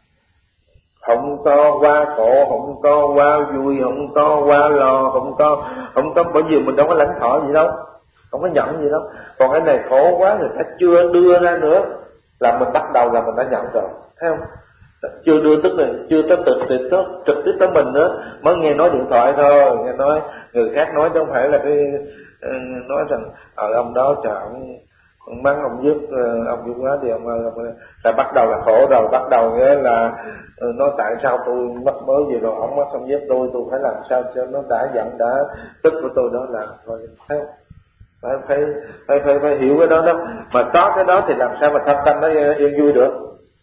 không có quá khổ, không có quá vui, không có quá lo, không có không có bởi vì mình đâu có lãnh thọ gì đâu, không có nhận gì đâu. Còn cái này khổ quá người ta chưa đưa ra nữa là mình bắt đầu là mình đã nhận rồi, thấy không? Chưa đưa tức là chưa tới trực tiếp tới trực tiếp tới mình nữa, mới nghe nói điện thoại thôi, nghe nói người khác nói chứ không phải là cái nói rằng ở ông đó trời ông, ông mắng ông giết ông giết quá thì ông, ông là bắt đầu là khổ rồi, bắt đầu nghĩa là nói tại sao tôi mất mới gì rồi ông mất ông giết tôi, tôi phải làm sao cho nó đã giận đã tức của tôi đó là thôi, thấy không? Phải, phải phải phải phải hiểu cái đó đó, mà có cái đó thì làm sao mà thâm tâm nó yên vui được?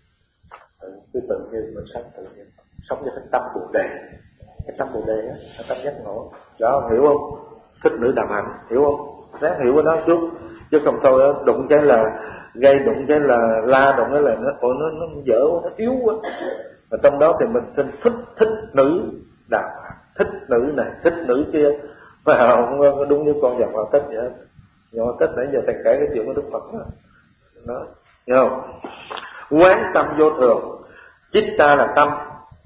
Cứ tự nhiên mình sống tự nhiên, sống với cái tâm bồ đề, cái tâm bồ đề á, cái tâm giác ngộ, đó hiểu không? Thích nữ đàm hạnh, hiểu không? Ráng hiểu cái đó chút, chứ không thôi đụng cái là gây, đụng cái là la, đụng cái là nó nó nó dở, nó yếu quá. Mà trong đó thì mình xin thích thích nữ đàm hạnh, thích nữ này, thích nữ kia, mà không đúng như con vật họ thích vậy. Nhưng mà thích nãy giờ thầy kể cái chuyện của Đức Phật đó, đó, hiểu không? Quán tâm vô thường, chitta là tâm,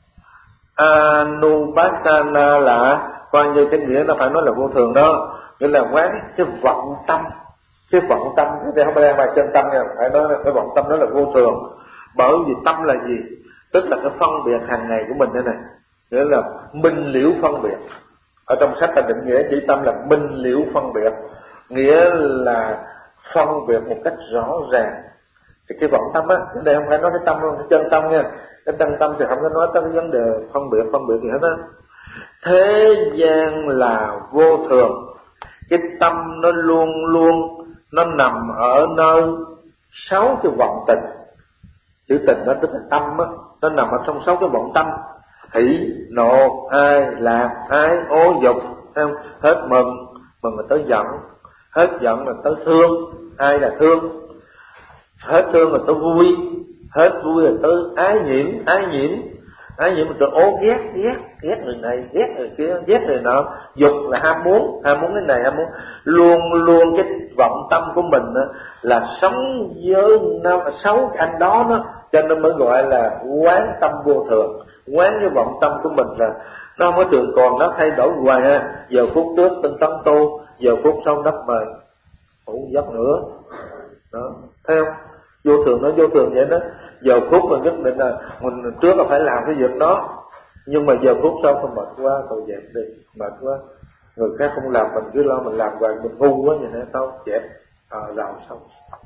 anupassana là coi như cái nghĩa nó phải nói là vô thường đó, nghĩa là quán cái vọng tâm, cái vọng tâm cái không phải bài chân tâm nha, phải nói là cái vọng tâm đó là vô thường. Bởi vì tâm là gì? Tức là cái phân biệt hàng ngày của mình đây này, nghĩa là minh liễu phân biệt. Ở trong sách ta định nghĩa chỉ tâm là minh liễu phân biệt, nghĩa là phân biệt một cách rõ ràng. Thì cái vọng tâm á, cái này không phải nói cái tâm đâu, cái chân tâm nha. Cái chân tâm thì không có nói tới cái vấn đề phân biệt, phân biệt gì hết á. Thế gian là vô thường, cái tâm nó luôn luôn nó nằm ở nơi sáu cái vọng tình. Chữ tình đó tức là tâm á, nó nằm ở trong sáu cái vọng tâm: hỷ, nộ, ai, lạc, ái, ố, dục, thấy không? Hết mừng, mừng là tới giận, hết giận là tới thương, ai là thương, hết thương là tới vui, hết vui là tới ái nhiễm, ái nhiễm, ái nhiễm là tới ố ghét, ghét, ghét người này, ghét người kia, ghét người nọ, dục là ham muốn, ham muốn cái này, ham muốn, luôn luôn cái vọng tâm của mình là sống với nó xấu cái anh đó đó, cho nên mới gọi là quán tâm vô thường. Quán cái vọng tâm của mình là nó không có thường còn, nó thay đổi hoài ha. Giờ phút trước tinh tấn tu, giờ phút sau đắp mời ngủ giấc nữa đó, thấy không? Vô thường nó vô thường vậy đó. Giờ phút mình nhất định là mình trước là phải làm cái việc đó, nhưng mà giờ phút sau tôi mệt quá, tôi dẹp đi, mệt quá, người khác không làm mình cứ lo mình làm hoài, mình ngu quá vậy nữa, tao dẹp à, làm xong.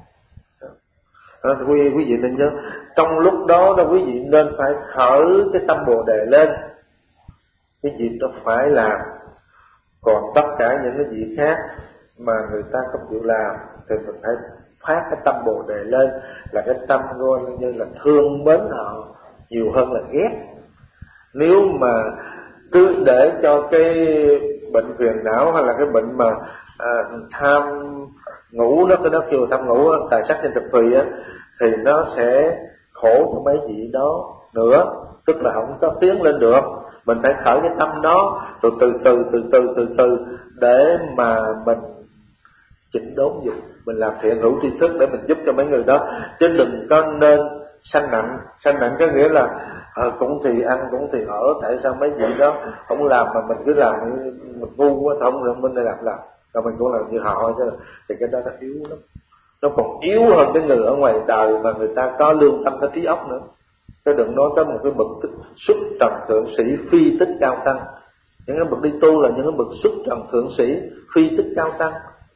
Đó, quý, quý vị nên nhớ, trong lúc đó đó quý vị nên phải khởi cái tâm Bồ Đề lên, cái việc đó phải làm. Còn tất cả những cái việc khác mà người ta không chịu làm thì mình phải phát cái tâm Bồ Đề lên, là cái tâm coi như là thương mến họ nhiều hơn là ghét. Nếu mà cứ để cho cái bệnh phiền não hay là cái bệnh mà à, tham ngủ đó, cái đó kêu tham ngủ, tài sắc trên thực tùy á, thì nó sẽ khổ cho mấy vị đó nữa, tức là không có tiến lên được. Mình phải khởi cái tâm đó rồi từ từ từ từ từ từ để mà mình chỉnh đốn dục, mình làm thiện hữu tri thức để mình giúp cho mấy người đó, chứ đừng có nên sanh nặng. Sanh nặng có nghĩa là à, cũng thì ăn cũng thì ở, tại sao mấy vị đó không làm mà mình cứ làm, mình ngu quá không rồi mình lại làm làm rồi mình cũng làm như họ, chứ thì cái đó nó yếu lắm, nó còn yếu hơn cái người ở ngoài đời mà người ta có lương tâm, có trí óc nữa. Chứ đừng nói có một cái bậc xuất trần thượng sĩ phi tích cao tăng. Những cái bậc đi tu là những cái bậc xuất trần thượng sĩ phi tích cao tăng,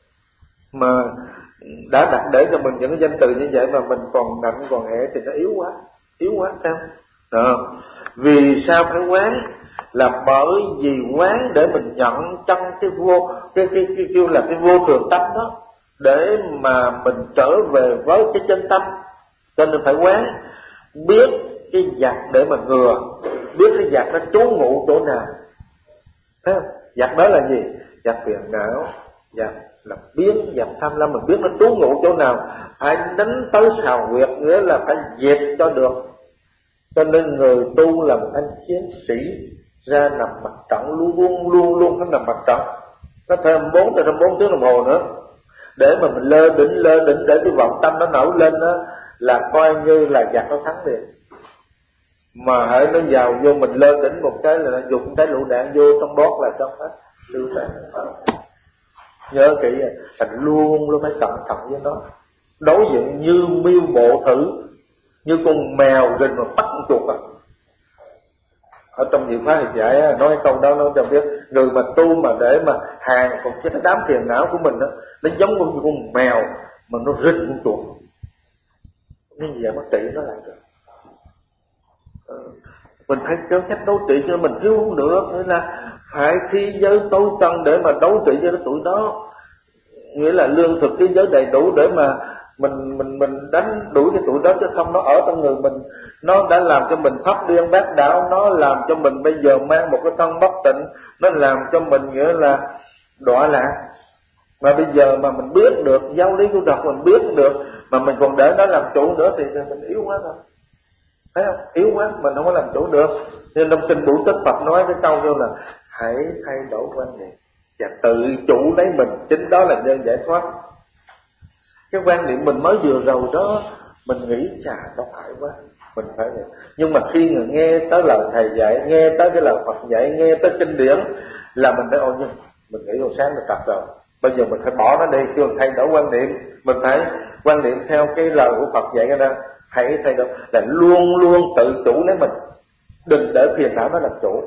mà đã đặt để cho mình những cái danh từ như vậy mà mình còn nặng còn hẻ thì nó yếu quá, yếu quá sao? Đó. Vì sao phải quán? Là bởi vì quán để mình nhận trong cái vô cái cái cái kêu là cái vô thường tâm đó, để mà mình trở về với cái chân tâm. Cho nên phải quán, biết cái giặc để mà ngừa, biết cái giặc nó trú ngụ chỗ nào. Thấy không? Giặc đó là gì? Giặc phiền não, giặc là biến, giặc tham lam, mình biết nó trú ngụ chỗ nào, phải đánh tới xào huyệt, nghĩa là phải dẹp cho được. Cho nên người tu là một anh chiến sĩ ra nằm mặt trận, luôn luôn luôn luôn phải nằm mặt trận, nó thêm bốn tới bốn tiếng đồng hồ nữa, để mà mình lơ đỉnh lơ đỉnh để cái vọng tâm nó nổi lên đó, là coi như là giặc nó thắng liền. Mà hãy nó vào vô mình lơ đỉnh một cái là nó dùng cái lựu đạn vô trong bót là xong hết, lựu đạn. Nhớ kỹ, thành luôn luôn phải cẩn thận với nó. Đối diện như miêu bộ thử, như con mèo rình mà bắt con chuột à. Ở trong Diệu Pháp thì dạy nói câu đó, nó cho biết người mà tu mà để mà hàng còn cái đám phiền não của mình đó, nó giống như con mèo mà nó rình con chuột, nên vậy bác trị nó lại được. Ờ, mình phải kéo cách đấu trị cho mình thiếu không được, nghĩa là phải thi giới tối tân để mà đấu trị cho cái tụi đó, nghĩa là lương thực cái giới đầy đủ để mà mình mình mình đánh đuổi cái tụi đó, chứ không nó ở trong người mình, nó đã làm cho mình pháp điên bác đảo, nó làm cho mình bây giờ mang một cái thân bất tịnh, nó làm cho mình nghĩa là đọa lạc. Mà bây giờ mà mình biết được giáo lý của Phật, mình biết được mà mình còn để nó làm chủ nữa thì mình yếu quá thôi, thấy không? Yếu quá, mình không có làm chủ được. Nên trong kinh Bửu Tích Phật nói cái câu đó là hãy thay đổi quan niệm và tự chủ lấy mình, chính đó là nhân giải thoát. Cái quan niệm mình mới vừa rồi đó, mình nghĩ chà nó phải quá, mình phải vậy. Nhưng mà khi người nghe tới lời thầy dạy, nghe tới cái lời Phật dạy, nghe tới kinh điển là mình phải ôi nhưng mình nghĩ hồi sáng mình tập rồi, bây giờ mình phải bỏ nó đi, chưa thay đổi quan niệm. Mình phải quan niệm theo cái lời của Phật dạy cái đó, hãy thay đổi là luôn luôn tự chủ lấy mình, đừng để phiền não nó làm chủ.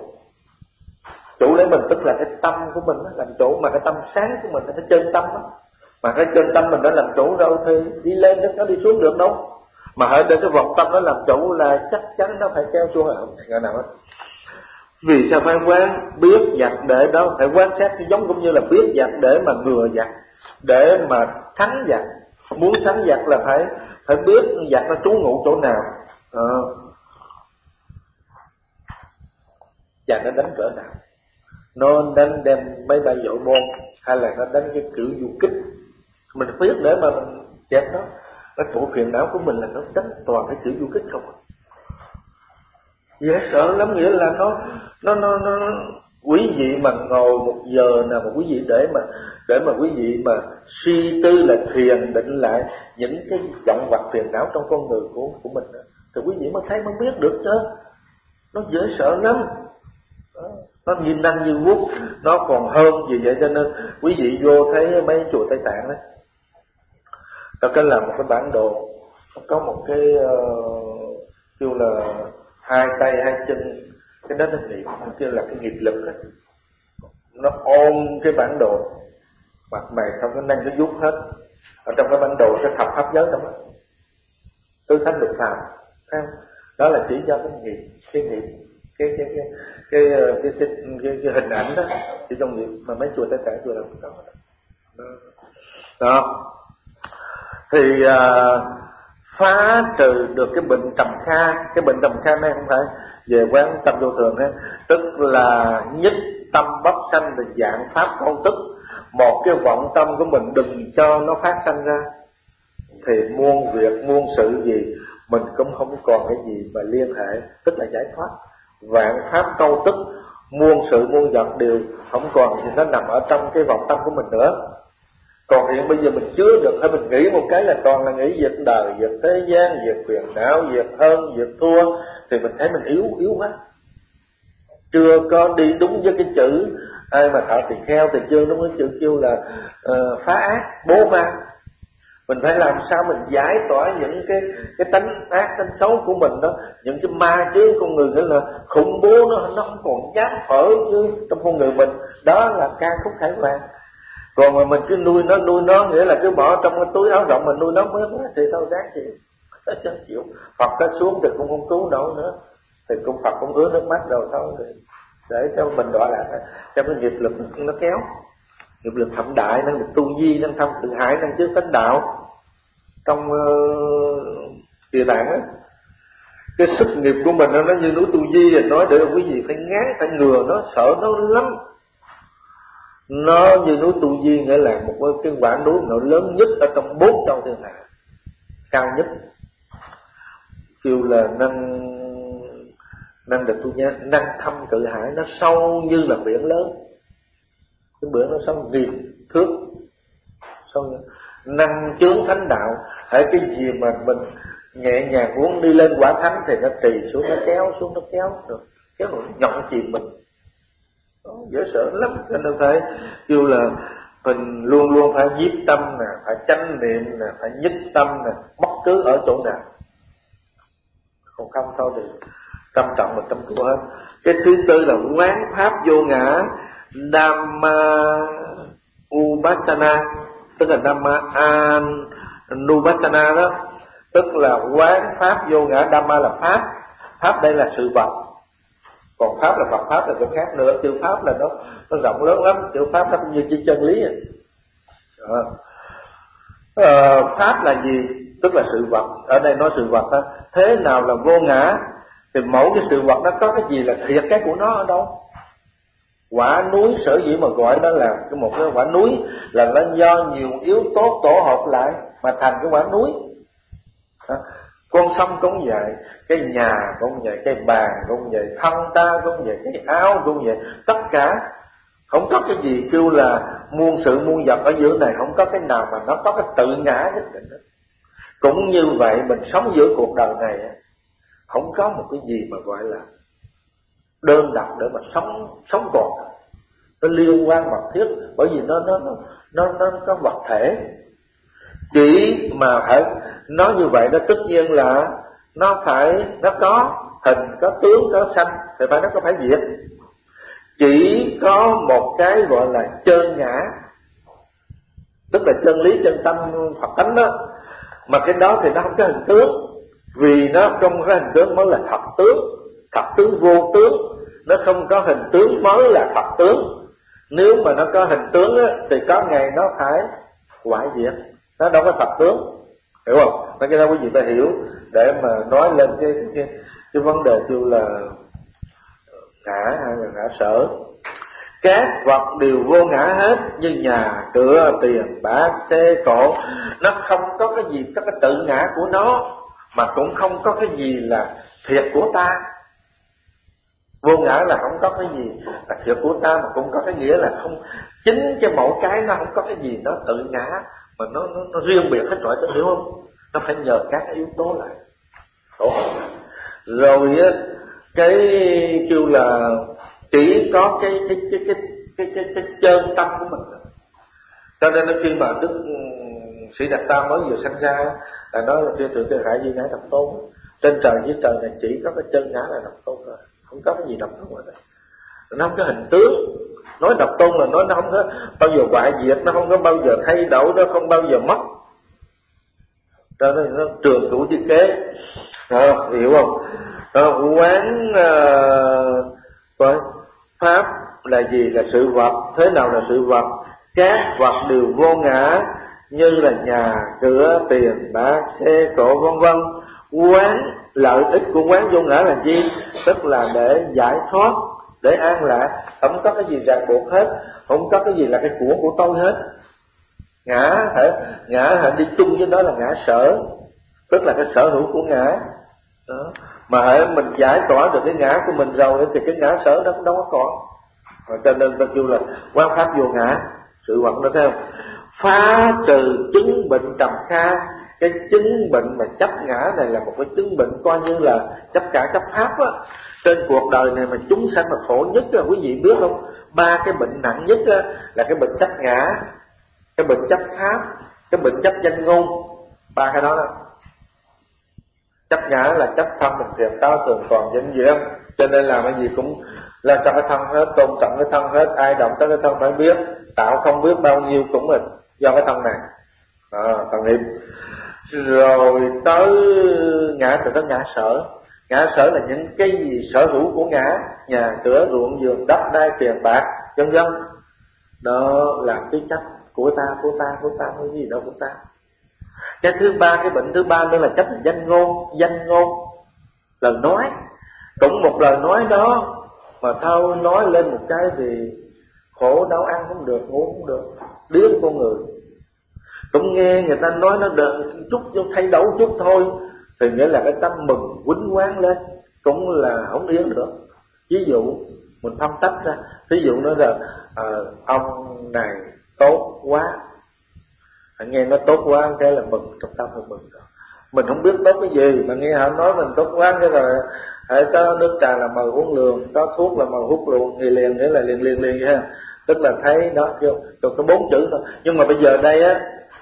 Chủ lấy mình tức là cái tâm của mình nó làm chủ, mà cái tâm sáng của mình là cái chân tâm đó. Mà cái chân tâm mình đã làm chủ rồi thì đi lên nó đi xuống được đâu. Mà hãy để cái vọng tâm nó làm chủ là chắc chắn nó phải kéo xuống, không ngờ nào hết. Vì sao phải quán? Biết giặc để đó, phải quan sát giống cũng như là biết giặc để mà ngừa giặc, để mà thắng giặc. Muốn thắng giặc là phải phải biết giặc nó trú ngụ chỗ nào, à, giặc nó đánh cỡ nào. nó đánh đem mấy bay dội môn, hay là nó đánh cái kiểu du kích, mình biết để mà mình dẹp nó. Cái chỗ phiền não của mình là nó đánh toàn cái kiểu du kích không, dễ sợ lắm. Nghĩa là nó nó nó nó quý vị mà ngồi một giờ nào mà quý vị để mà để mà quý vị mà suy tư là thiền định lại những cái vọng vật phiền não trong con người của của mình đó, thì quý vị mới thấy mới biết được chứ. Nó dễ sợ lắm đó. Nó nhìn năng như vuốt, nó còn hơn vì vậy. Cho nên quý vị vô thấy mấy chùa Tây Tạng đó, nó có làm một cái bản đồ, nó có một cái uh, kêu là hai tay hai chân, cái đó nó nghiệp, nó kêu là cái nghiệp lực đó. Nó ôm cái bản đồ mặt mày không có nanh, nó vuốt hết ở trong cái bản đồ, cái thập pháp giới trong đó, tứ thánh lục phàm, thấy không? Đó là chỉ do cái nghiệp, cái nghiệp, cái cái cái cái cái, cái, cái, cái, cái hình ảnh đó chỉ trong nghiệp mà mấy chùa Tây Tạng chùa làm đó. Đó. Đó thì uh, phá trừ được cái bệnh trầm kha. Cái bệnh trầm kha này không phải về quán tâm vô thường ấy, tức là nhất tâm bất sanh là dạng pháp câu tức. Một cái vọng tâm của mình đừng cho nó phát sanh ra, thì muôn việc muôn sự gì mình cũng không còn cái gì mà liên hệ, tức là giải thoát. Vạn pháp câu tức, muôn sự muôn vật đều không còn gì, nó nằm ở trong cái vọng tâm của mình nữa. Còn hiện bây giờ mình chứa được, hay mình nghĩ một cái là toàn là nghĩ việc đời, việc thế gian, việc phiền não, việc hơn, việc thua, thì mình thấy mình yếu, yếu quá. Chưa có đi đúng với cái chữ, ai mà thọ tỳ kheo thì chưa đúng với chữ kêu là uh, phá ác, bố ma. Mình phải làm sao mình giải tỏa những cái cái tánh ác, tánh xấu của mình đó, những cái ma chướng con người, nghĩa là khủng bố nó nó không còn dám phở như trong con người mình. Đó là ca khúc khải hoàn. Còn mà mình cứ nuôi nó, nuôi nó nghĩa là cứ bỏ trong cái túi áo rộng mình nuôi nó mới quá thì thôi đáng chịu. Chắc chịu. Phật nó xuống thì cũng không cứu nổi nữa, thì cũng Phật cũng ứa nước mắt rồi thôi, thì để cho mình đọa lạc, cho cái nghiệp lực nó kéo. Nghiệp lực thậm đại, năng lực tu di, năng thông tự hải, năng trước tánh đạo trong uh, địa tạng á. Cái sức nghiệp của mình nó như núi tu di, rồi nói để quý vị phải ngán, phải ngừa nó, sợ nó lắm. Nó như núi tu di nghĩa là một cái quả núi nó lớn nhất ở trong bốn châu thiên hạ, cao nhất, kêu là năng năng được tu nhá, năng thâm cự hải, nó sâu như là biển lớn. Cái biển nó sâu nghìn thước, sâu như năng chướng thánh đạo. Hãy cái gì mà mình nhẹ nhàng muốn đi lên quả thánh thì nó trì xuống, nó kéo xuống, nó kéo được, kéo nó nhọn chìm mình. Đó, dễ sợ lắm. Cho nên phải kêu là mình luôn luôn phải nhiếp tâm nè, phải chánh niệm nè, phải nhất tâm nè, bất cứ ở chỗ nào. Còn không thôi thì tâm trọng mình tâm của hết. Cái thứ tư là quán pháp vô ngã, Dhamma Upassana, tức là Dhamma Anupassana đó, tức là quán pháp vô ngã. Dhamma là pháp, pháp đây là sự vật, còn pháp là Phật pháp là cái khác nữa. Chữ pháp là nó nó rộng lớn lắm, chữ pháp nó cũng như chữ chân lý à. À, pháp là gì? Tức là sự vật. Ở đây nói sự vật đó. Thế nào là vô ngã? Thì mỗi cái sự vật nó có cái gì là thiệt cái của nó ở đâu? Quả núi sở dĩ mà gọi đó là cái một cái quả núi là nó do nhiều yếu tố tổ hợp lại mà thành cái quả núi. À, con sông cũng vậy, cái nhà cũng vậy, cái bàn cũng vậy, thân ta cũng vậy, cái áo cũng vậy, tất cả không có cái gì kêu là muôn sự muôn vật ở giữa này, không có cái nào mà nó có cái tự ngã nhất định đó. Cũng như vậy mình sống giữa cuộc đời này không có một cái gì mà gọi là đơn độc để mà sống sống còn, nó liên quan mật thiết, bởi vì nó nó nó nó nó vật thể. Chỉ mà phải nói như vậy nó tất nhiên là nó phải nó có hình, có tướng, có sanh thì phải nó có phải diệt. Chỉ có một cái gọi là chân ngã, tức là chân lý chân tâm Phật tánh đó, mà cái đó thì nó không có hình tướng, vì nó không có hình tướng mới là thật tướng. Thật tướng vô tướng, nó không có hình tướng mới là thật tướng. Nếu mà nó có hình tướng á, thì có ngày nó phải hoại diệt, nó đâu có thật tướng, hiểu không? Mấy cái đó quý vị ta hiểu để mà nói lên cái cái, cái vấn đề kêu là ngã hay là ngã sở. Các vật đều vô ngã hết, như nhà, cửa, tiền, bạc, xe cộ. Nó không có cái gì có cái tự ngã của nó, mà cũng không có cái gì là thiệt của ta. Vô ngã là không có cái gì là thiệt của ta, mà cũng có cái nghĩa là không, chính cái mỗi cái nó không có cái gì nó tự ngã, mà nó nó, nó riêng biệt hết rồi, tôi hiểu không? Nó phải nhờ các cái yếu tố lại. Ủa? Rồi á, cái kêu là chỉ có cái cái cái cái cái cái, cái chân tâm của mình. Cho nên khi mà Đức Sĩ Đạt Tam mới vừa sanh ra là nói là thiên thượng cơ khải duy ngã độc tôn, trên trời dưới trời này chỉ có cái chân ngã là độc tôn thôi, không có cái gì độc tôn nữa. Nó không có hình tướng. Nói độc tôn là nói nó không có bao giờ hoại diệt, nó không có bao giờ thay đổi, nó không bao giờ mất. Cho nên nó trường cửu chi kế. À, hiểu không? À, quán uh, pháp là gì? Là sự vật. Thế nào là sự vật? Các vật đều vô ngã, như là nhà, cửa, tiền, bạc, xe cộ vân vân. Quán, lợi ích của quán vô ngã là gì? Tức là để giải thoát, để an lạc, không có cái gì ràng buộc hết, không có cái gì là cái của của tôi hết. Ngã hả? Ngã hả? Đi chung với đó là ngã sở, tức là cái sở hữu của ngã. Đó. Mà hãy mình giải tỏa được cái ngã của mình rồi thì cái ngã sở nó cũng đâu có còn. Và cho nên ta kêu là quán pháp vô ngã, sự vật đó, thấy không? Phá trừ chứng bệnh trầm kha. Cái chứng bệnh mà chấp ngã này là một cái chứng bệnh coi như là chấp cả chấp pháp á. Trên cuộc đời này mà chúng sanh mà khổ nhất á, quý vị biết không? Ba cái bệnh nặng nhất á, là cái bệnh chấp ngã, cái bệnh chấp pháp, cái bệnh chấp danh ngôn. Ba cái đó đó. Chấp ngã là chấp thân mình thiệt cao thường còn vĩnh viễn, cho nên làm cái gì cũng là cho cái thân hết, tôn trọng cái thân hết, ai động tới cái thân phải biết, tạo không biết bao nhiêu cũng là do cái thân này. À, thần niệm. Rồi tới ngã thì tới ngã sở. Ngã sở là những cái gì sở hữu của ngã, nhà cửa ruộng vườn đất đai tiền bạc vân vân. Đó là cái chấp của ta, của ta, của ta, cái gì đó của ta. Cái thứ ba, cái bệnh thứ ba nữa là chấp danh ngôn. Danh ngôn, lời nói. Cũng một lời nói đó mà thôi nói lên một cái thì khổ đau, ăn không được, ngủ không được, điếc con người. Cũng nghe người ta nói nó đợi chút cho thay đổi chút thôi thì nghĩa là cái tâm mừng quýnh quán lên, cũng là không yên được. Ví dụ mình phân tách ra, ví dụ nói là à, ông này tốt quá, nghe nó tốt quá cái là mừng, trong tâm là mừng rồi. Mình không biết tốt cái gì mà nghe họ nói mình tốt quá cái rồi hãy có nước trà là màu uống lường, có thuốc là màu hút luôn, thì liền nghĩa là liền liền liền ha. Tức là thấy đó chưa, còn có bốn chữ thôi. Nhưng mà bây giờ đây á,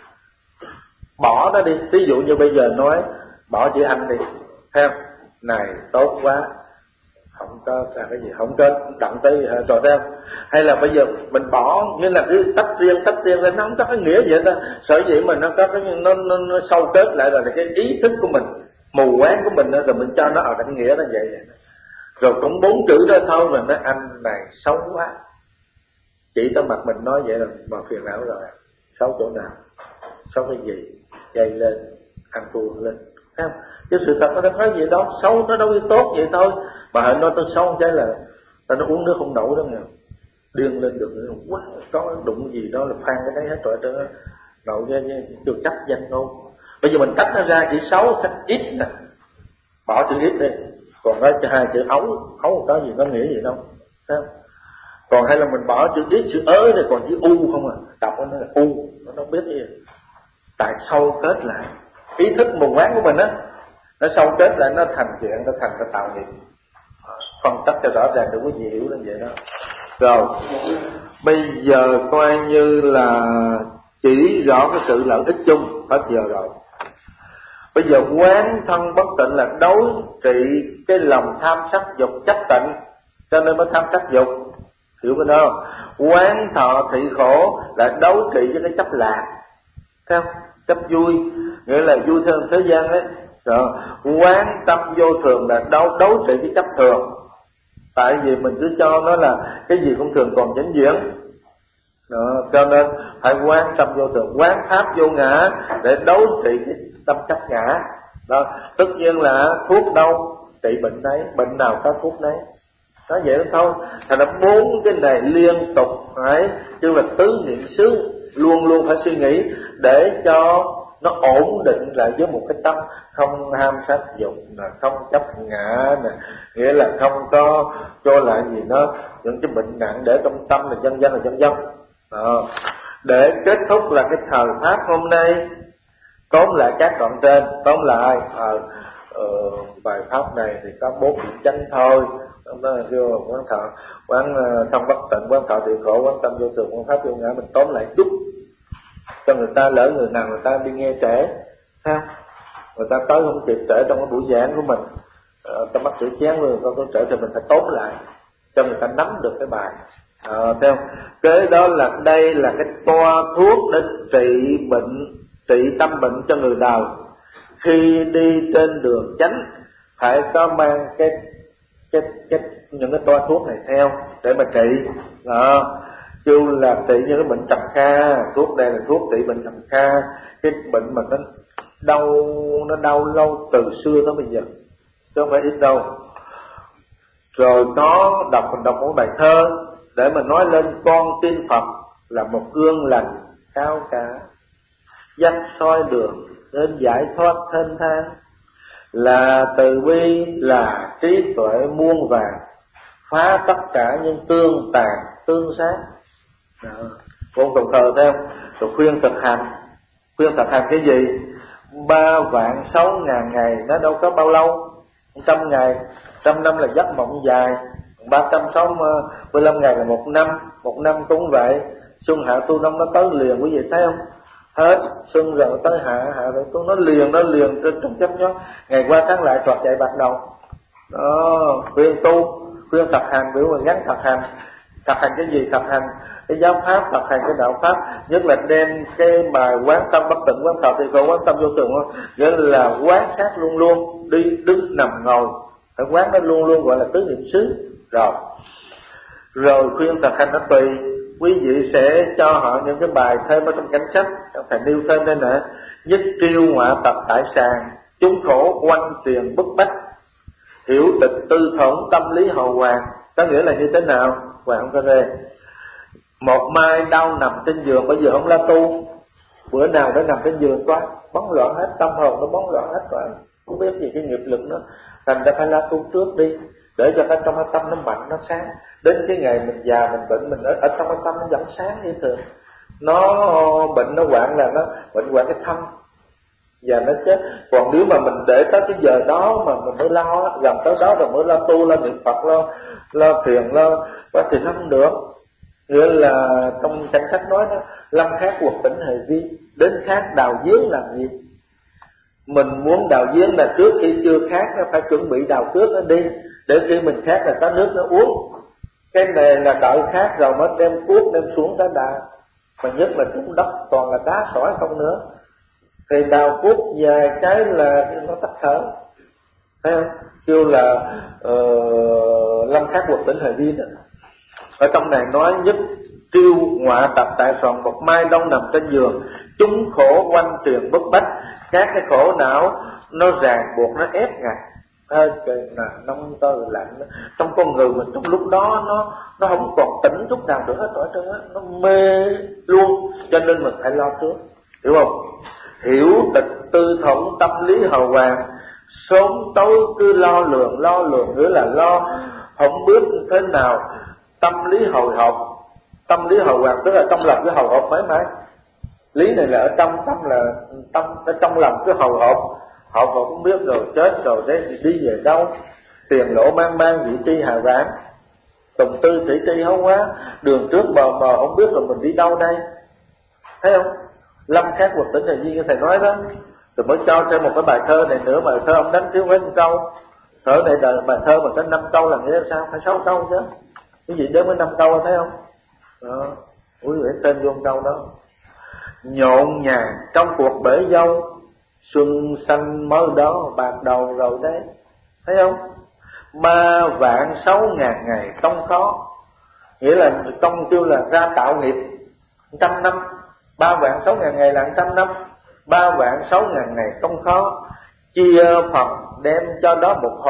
bỏ nó đi. Ví dụ như bây giờ nói bỏ chữ anh đi, thấy không? Này tốt quá, không có là cái gì, không có đặng tới trò ra. Hay là bây giờ mình bỏ như là cứ tách riêng tách riêng lên, nó không có cái nghĩa gì hết đó. Sở dĩ mình nó có cái nó, nó, nó sâu kết lại là cái ý thức của mình, mù quáng của mình đó, rồi mình cho nó ở định nghĩa nó vậy vậy. Rồi cũng bốn chữ đó thôi rồi nói anh này xấu quá, chỉ tới mặt mình nói vậy là mà phiền não rồi. Xấu chỗ nào? Xấu cái gì? Dây lên, ăn thua lên, thấy không? Chứ sự thật nó đâu có gì đâu, xấu nó đâu có tốt vậy thôi. Mà hãy nói tôi xấu cái là ta nó uống nước không nổi đó nghe, điên lên được quá, có đụng gì đó là phan cái đấy hết rồi đó. Nội chưa chấp danh ngôn. Bây giờ mình tách nó ra, chữ xấu sách ít nè, bỏ chữ ít đi, còn có hai chữ ấu, ấu có gì có nghĩa gì đâu, thấy không? Còn hay là mình bỏ chữ ít, chữ ớ này còn chữ u không à, đọc nó là u, nó không biết gì. Tại sâu kết lại ý thức mù quáng của mình á, nó sâu kết lại, nó thành chuyện, nó thành cái tạo nghiệp. Phân tích cho rõ ràng để quý vị hiểu đến vậy đó. Rồi bây giờ coi như là chỉ rõ cái sự lợi ích chung hết giờ rồi. Bây giờ quán thân bất tịnh là đối trị cái lòng tham sắc dục chấp tịnh, cho nên mới tham sắc dục, hiểu cái đó. Quán thọ thị khổ là đối trị với cái chấp lạc, thấy không? Chấp vui nghĩa là vui theo thế gian đấy. Rồi quán tâm vô thường là đấu đấu trị với chấp thường, tại vì mình cứ cho nó là cái gì cũng thường còn vĩnh viễn. Đó, cho nên phải quán tâm vô thường, quán pháp vô ngã để đấu trị cái tâm chấp ngã. Đó, tất nhiên là thuốc đâu trị bệnh đấy, bệnh nào có thuốc đấy. Nói vậy đó thôi. Thành ra bốn cái này liên tục phải chứ là tứ niệm xứ, luôn luôn phải suy nghĩ để cho nó ổn định lại với một cái tâm không ham sát dục nè, không chấp ngã nè, nghĩa là không có cho lại gì nó những cái bệnh nặng để trong tâm là vân vân là vân vân. Đó. Để kết thúc là cái thời pháp hôm nay, tóm lại các đoạn trên, tóm lại à, ờ, bài pháp này thì có bốn điểm chánh thôi. Đó là kêu quán thọ, quán thông bất tịnh, quán thọ địa khổ, quán tâm vô thường, quán pháp vô ngã. Mình tóm lại chút cho người ta, lỡ người nào người ta đi nghe trễ, thấy không? Người ta tới không kịp trễ trong cái buổi giảng của mình, ờ, ta mắc chữ chén rồi, con có trễ thì mình phải tóm lại cho người ta nắm được cái bài. À, thấy không? Kế đó là đây là cái toa thuốc để trị bệnh, trị tâm bệnh cho người đời. Khi đi trên đường chánh phải có mang cái cái cái những cái toa thuốc này theo để mà trị. Đó. Kêu là trị những cái bệnh trầm kha, thuốc đây là thuốc trị bệnh trầm kha, cái bệnh mà nó đau nó đau lâu từ xưa tới bây giờ chứ không phải ít đâu. Rồi có đọc mình đọc một bài thơ để mà nói lên con tin Phật là một gương lành cao cả, dắt soi đường đến giải thoát thênh thang, là từ bi là trí tuệ muôn vàng, phá tất cả những tương tàn tương sát. Con đồng thờ theo rồi khuyên thực hành. Khuyên thực hành cái gì? Ba vạn sáu ngàn ngày nó đâu có bao lâu, trăm ngày, trăm năm là giấc mộng dài, ba trăm sáu mươi lăm ngày là một năm, một năm cũng vậy. Xuân hạ thu đông nó tới liền, quý vị thấy không? Hết xuân rồi tới hạ, hạ rồi tôi nó liền, nó liền trên trong chấp nhó, ngày qua tháng lại trọt chạy bắt đầu. Đó, khuyên tu, khuyên thực hành, biểu mà gắn thực hành. Thực hành cái gì? Thực hành cái giáo pháp, thực hành cái đạo pháp, nhất là đem cái bài quán tâm bất tịnh, quán thọ thì khổ, quán tâm vô thường, nghĩa là quán sát luôn luôn, đi đứng nằm ngồi phải quán nó luôn luôn, gọi là tứ niệm xứ. Rồi rồi khuyên thực hành nó tùy, quý vị sẽ cho họ những cái bài thêm ở trong cảnh sách, thầy nêu thêm đây nè: nhất triêu ngọa tập tại sàng, chúng khổ quanh tiền bức bách, hiểu tịch tư thổn tâm lý hồ hoàng. Có nghĩa là như thế nào? Hoàng không có rê. Một mai đau nằm trên giường, bây giờ không la tu, bữa nào đã nằm trên giường quá bấn loạn hết, tâm hồn nó bấn loạn hết rồi, không biết gì cái nghiệp lực nó, thành ra phải la tu trước đi để cho cái trong cái tâm nó mạnh, nó sáng. Đến cái ngày mình già mình bệnh, mình ở, ở trong cái tâm nó vẫn sáng như thường. Nó bệnh nó hoạn là nó bệnh hoạn cái thân và nó chết. Còn nếu mà mình để tới cái giờ đó mà mình mới lo, gần tới đó rồi mới lo tu, lo niệm Phật, lo lo thiền, lo quá thì nó không được. Nghĩa là trong cảnh sách nói đó, lâm khát quật tỉnh hề vi, đến khát đào giếng làm gì? Mình muốn đào giếng là trước khi chưa khát nó phải chuẩn bị đào trước nó đi, để khi mình khát là có nước nó uống. Cái này là đợi khát rồi mới đem cuốc đem xuống tới đào, mà nhất là trong đất toàn là đá sỏi không nữa, thì đào cuốc vài cái là nó tắt thở, thấy không? Kêu là uh, lâm khát quật tỉnh hề vi đó. Ở trong này nói nhất triêu ngọa tập tại sòn, một mai đông nằm trên giường, chúng khổ quanh truyền bức bách, các cái khổ não nó ràng buộc, nó ép ngặt. Ê, trời nè, nông tơ lạnh đó. Trong con người mình trong lúc đó nó nó không còn tỉnh chút nào nữa hết rồi, trơn á, nó mê luôn, cho nên mình phải lo trước, hiểu không? Hiểu tịch tư thổn tâm lý hầu hoàng, sớm tối cứ lo lường, lo lường nghĩa là lo không biết thế nào. Tâm lý hồi hộp, tâm lý hồi hoàng tức là trong lòng cái hồi hộp phải mãi. Lý này là ở trong, tâm là tâm ở trong lòng cái hồi hộp, họ còn không biết rồi chết rồi đấy thì đi về đâu, tiền lỗ mang mang vị tri hà vãn, tùng tư thủy tri hấu quá, đường trước mờ mờ không biết rồi mình đi đâu đây, thấy không? Lâm khát quật tỉnh này như thầy nói đó. Rồi mới cho thêm một cái bài thơ này nữa, bài thơ ông đánh thiếu mấy câu. Thở này đời bài thơ mà có năm câu là nghĩa là sao? Phải sáu câu chứ. Cái gì đến với năm câu thấy không? Đó, quý vị tên vô câu đó: nhộn nhàng trong cuộc bể dâu, xuân xanh mới đó bạc đầu rồi đấy, thấy không? Ba vạn sáu ngàn ngày công khó, nghĩa là công tiêu là ra tạo nghiệp trăm năm. Ba vạn sáu ngàn ngày là trăm năm, ba vạn sáu ngàn ngày công khó, chia phần đem cho đó một hồn,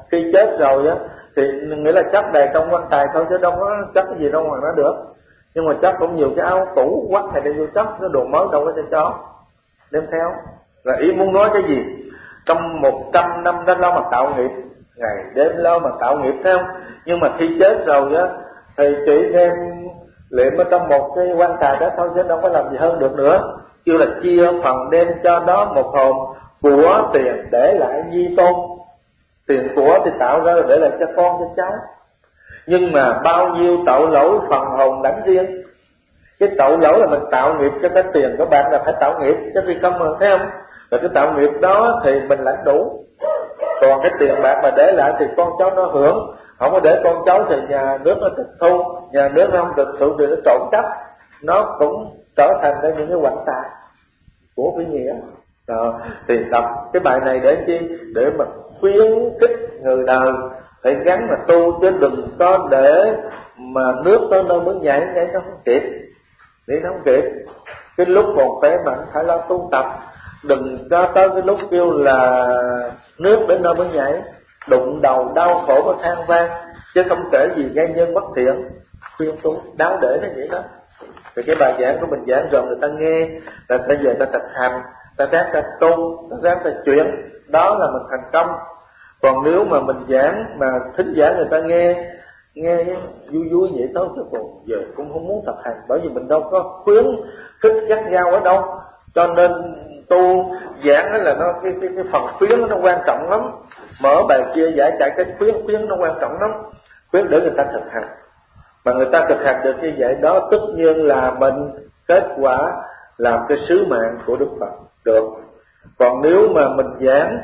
khi chết rồi á thì nghĩa là chấp đầy trong quan tài thôi, chứ đâu có chấp cái gì đâu mà nó được. Nhưng mà chấp cũng nhiều cái áo cũ quắt hay đem vô chấp, cái đồ mới đâu có cho chó đem theo. Là ý muốn nói cái gì? Trong một trăm năm đó lo mà tạo nghiệp, ngày đêm lo mà tạo nghiệp, thấy không? Nhưng mà khi chết rồi á thì chỉ đem liệm ở trong một cái quan tài đó thôi, chứ đâu có làm gì hơn được nữa. Kêu là chia phần đem cho đó một hồn của tiền để lại di tôn. Tiền của thì tạo ra để lại cho con cho cháu, nhưng mà bao nhiêu tội lỗi phần hồn đảnh riêng. Cái tội lỗi là mình tạo nghiệp cho cái tiền của bạn là phải tạo nghiệp, chứ vì không mà, thấy không? Rồi cái tạo nghiệp đó thì mình lãnh đủ. Còn cái tiền bạc mà để lại thì con cháu nó hưởng. Không có để con cháu thì nhà nước nó tịch thu, nhà nước nó không tịch thu thì nó trộm cắp, nó cũng trở thành ra những cái quan tài của cái nghĩa. Đó, thì đọc cái bài này để chi? Để mà khuyến khích người đời phải gắn mà tu, chứ đừng có để mà nước tới nơi mới nhảy, nhảy nó không kịp, đi nó không kịp. Cái lúc còn khỏe mạnh phải lo tu tập, đừng có tới cái lúc kêu là nước đến nơi mới nhảy, đụng đầu đau khổ và than vang, chứ không kể gì gây nhân bất thiện. Khuyên tu đáo để nó vậy đó. Thì cái bài giảng của mình giảng rồi người ta nghe, là ta về ta thực hành, ta ráng ta tu, ta ráng ta chuyển, đó là mình thành công. Còn nếu mà mình giảng mà thính giả người ta nghe nghe vui vui vậy thôi, chứ còn giờ cũng không muốn thực hành, bởi vì mình đâu có khuyến khích gắt gao ở đâu. Cho nên tu giảng đó là nó cái cái, cái phần khuyến nó quan trọng lắm. Mở bài kia giải chạy cái khuyến khuyến nó quan trọng lắm, khuyến để người ta thực hành. Mà người ta thực hành được như vậy đó, tất nhiên là mình kết quả làm cái sứ mạng của Đức Phật được. Còn nếu mà mình giảng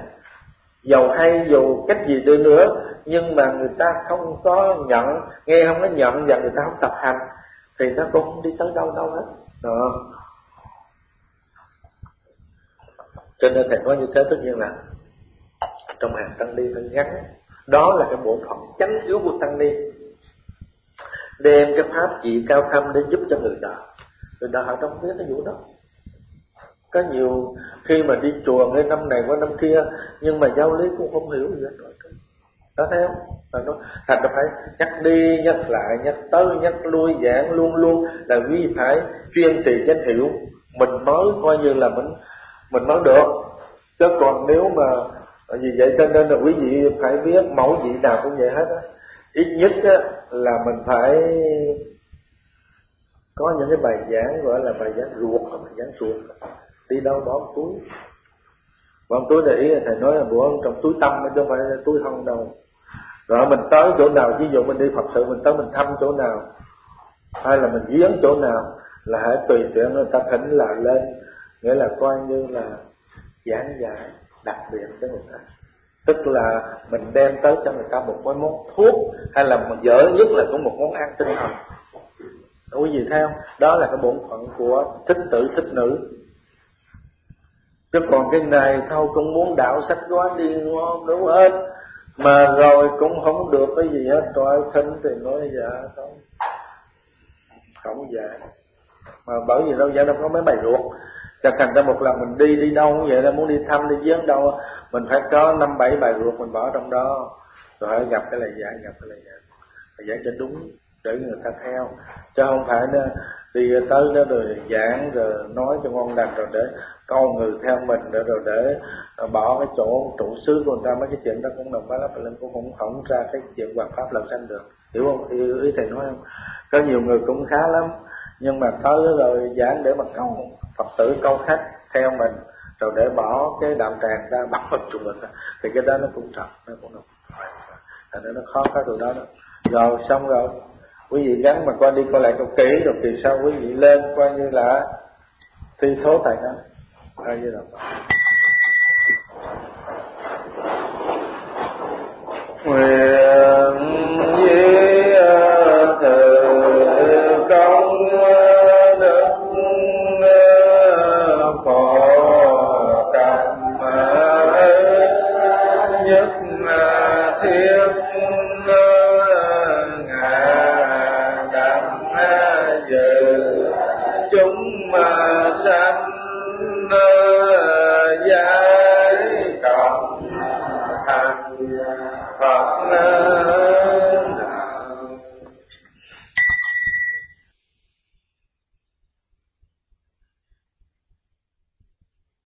dầu hay dù cách gì đi nữa, nhưng mà người ta không có nhận, nghe không có nhận và người ta không tập hành, thì nó cũng không đi tới đâu đâu hết. Đó. Cho nên thầy nói như thế, tất nhiên là trong hàng tăng ni phải gắn. Đó là cái bổn phận chánh yếu của tăng ni, đem cái pháp trị cao thâm để giúp cho người đời. Người đời họ không biết cái vụ đó. Có nhiều khi mà đi chùa ngay năm này qua năm kia, nhưng mà giáo lý cũng không hiểu gì hết rồi. Đó thấy không? Rồi nó thành ra phải nhắc đi nhắc lại, nhắc tới nhắc lui, giảng luôn luôn là vì phải chuyên trì danh hiệu, mình mới coi như là mình mình mới được. Chứ còn nếu mà vì vậy cho nên là quý vị phải biết mẫu vị nào cũng vậy hết á. Ít nhất á, là mình phải có những cái bài giảng gọi là bài giảng ruột, bài giảng ruột. Đi đâu bỏ một túi, bỏ một túi để ý thầy nói là bỏ trong túi tâm chứ không phải là túi thân đâu. Rồi mình tới chỗ nào, ví dụ mình đi Phật sự, mình tới mình thăm chỗ nào, hay là mình viếng chỗ nào, là hãy tùy tiện người ta thỉnh là lên, nghĩa là coi như là giảng dạy đặc biệt cho người ta. Tức là mình đem tới cho người ta một cái món thuốc, hay là mình dở nhất là cũng một món ăn tinh thần. Quý vị thấy không? Đó là cái bổn phận của thích tử thích nữ. Chứ còn cái này thôi cũng muốn đạo sách quá đi ngon đúng hết, mà rồi cũng không được cái gì hết. Rồi thính thì nói dạ không, không dạ. Mà bởi vì đâu dạ đâu có mấy bài ruột. Cho thành ra một lần mình đi đi đâu cũng vậy, là muốn đi thăm đi viếng đâu, mình phải có năm bảy bài ruột mình bỏ trong đó, rồi phải gặp cái lời giảng, gặp cái lời giảng, lời giảng cho đúng để người ta theo, chứ không phải nó đi tới đó rồi giảng rồi nói cho ngon lành rồi để câu người theo mình rồi, rồi để bỏ cái chỗ trụ xứ của người ta. Mấy cái chuyện đó cũng đồng bá lắm, lên cũng không không ra cái chuyện hoàn pháp lần sanh được, hiểu không? Ý, ý thầy nói không? Có nhiều người cũng khá lắm, nhưng mà tới rồi giảng để mà câu Phật tử, câu khách theo mình, rồi để bỏ cái đạo tràng ra bắt Phật chùa mình, thì cái đó nó cũng trật, nó cũng không phải, thành ra nó khó cái điều đó đó. Rồi xong rồi quý vị gắn mà coi đi coi lại câu kỹ, rồi thì sau quý vị lên coi như là thi thố thầy đó. Ai như là nguyện với thử công đức phổ cầm nhất thiết chúng sanh giải cộng thành Phật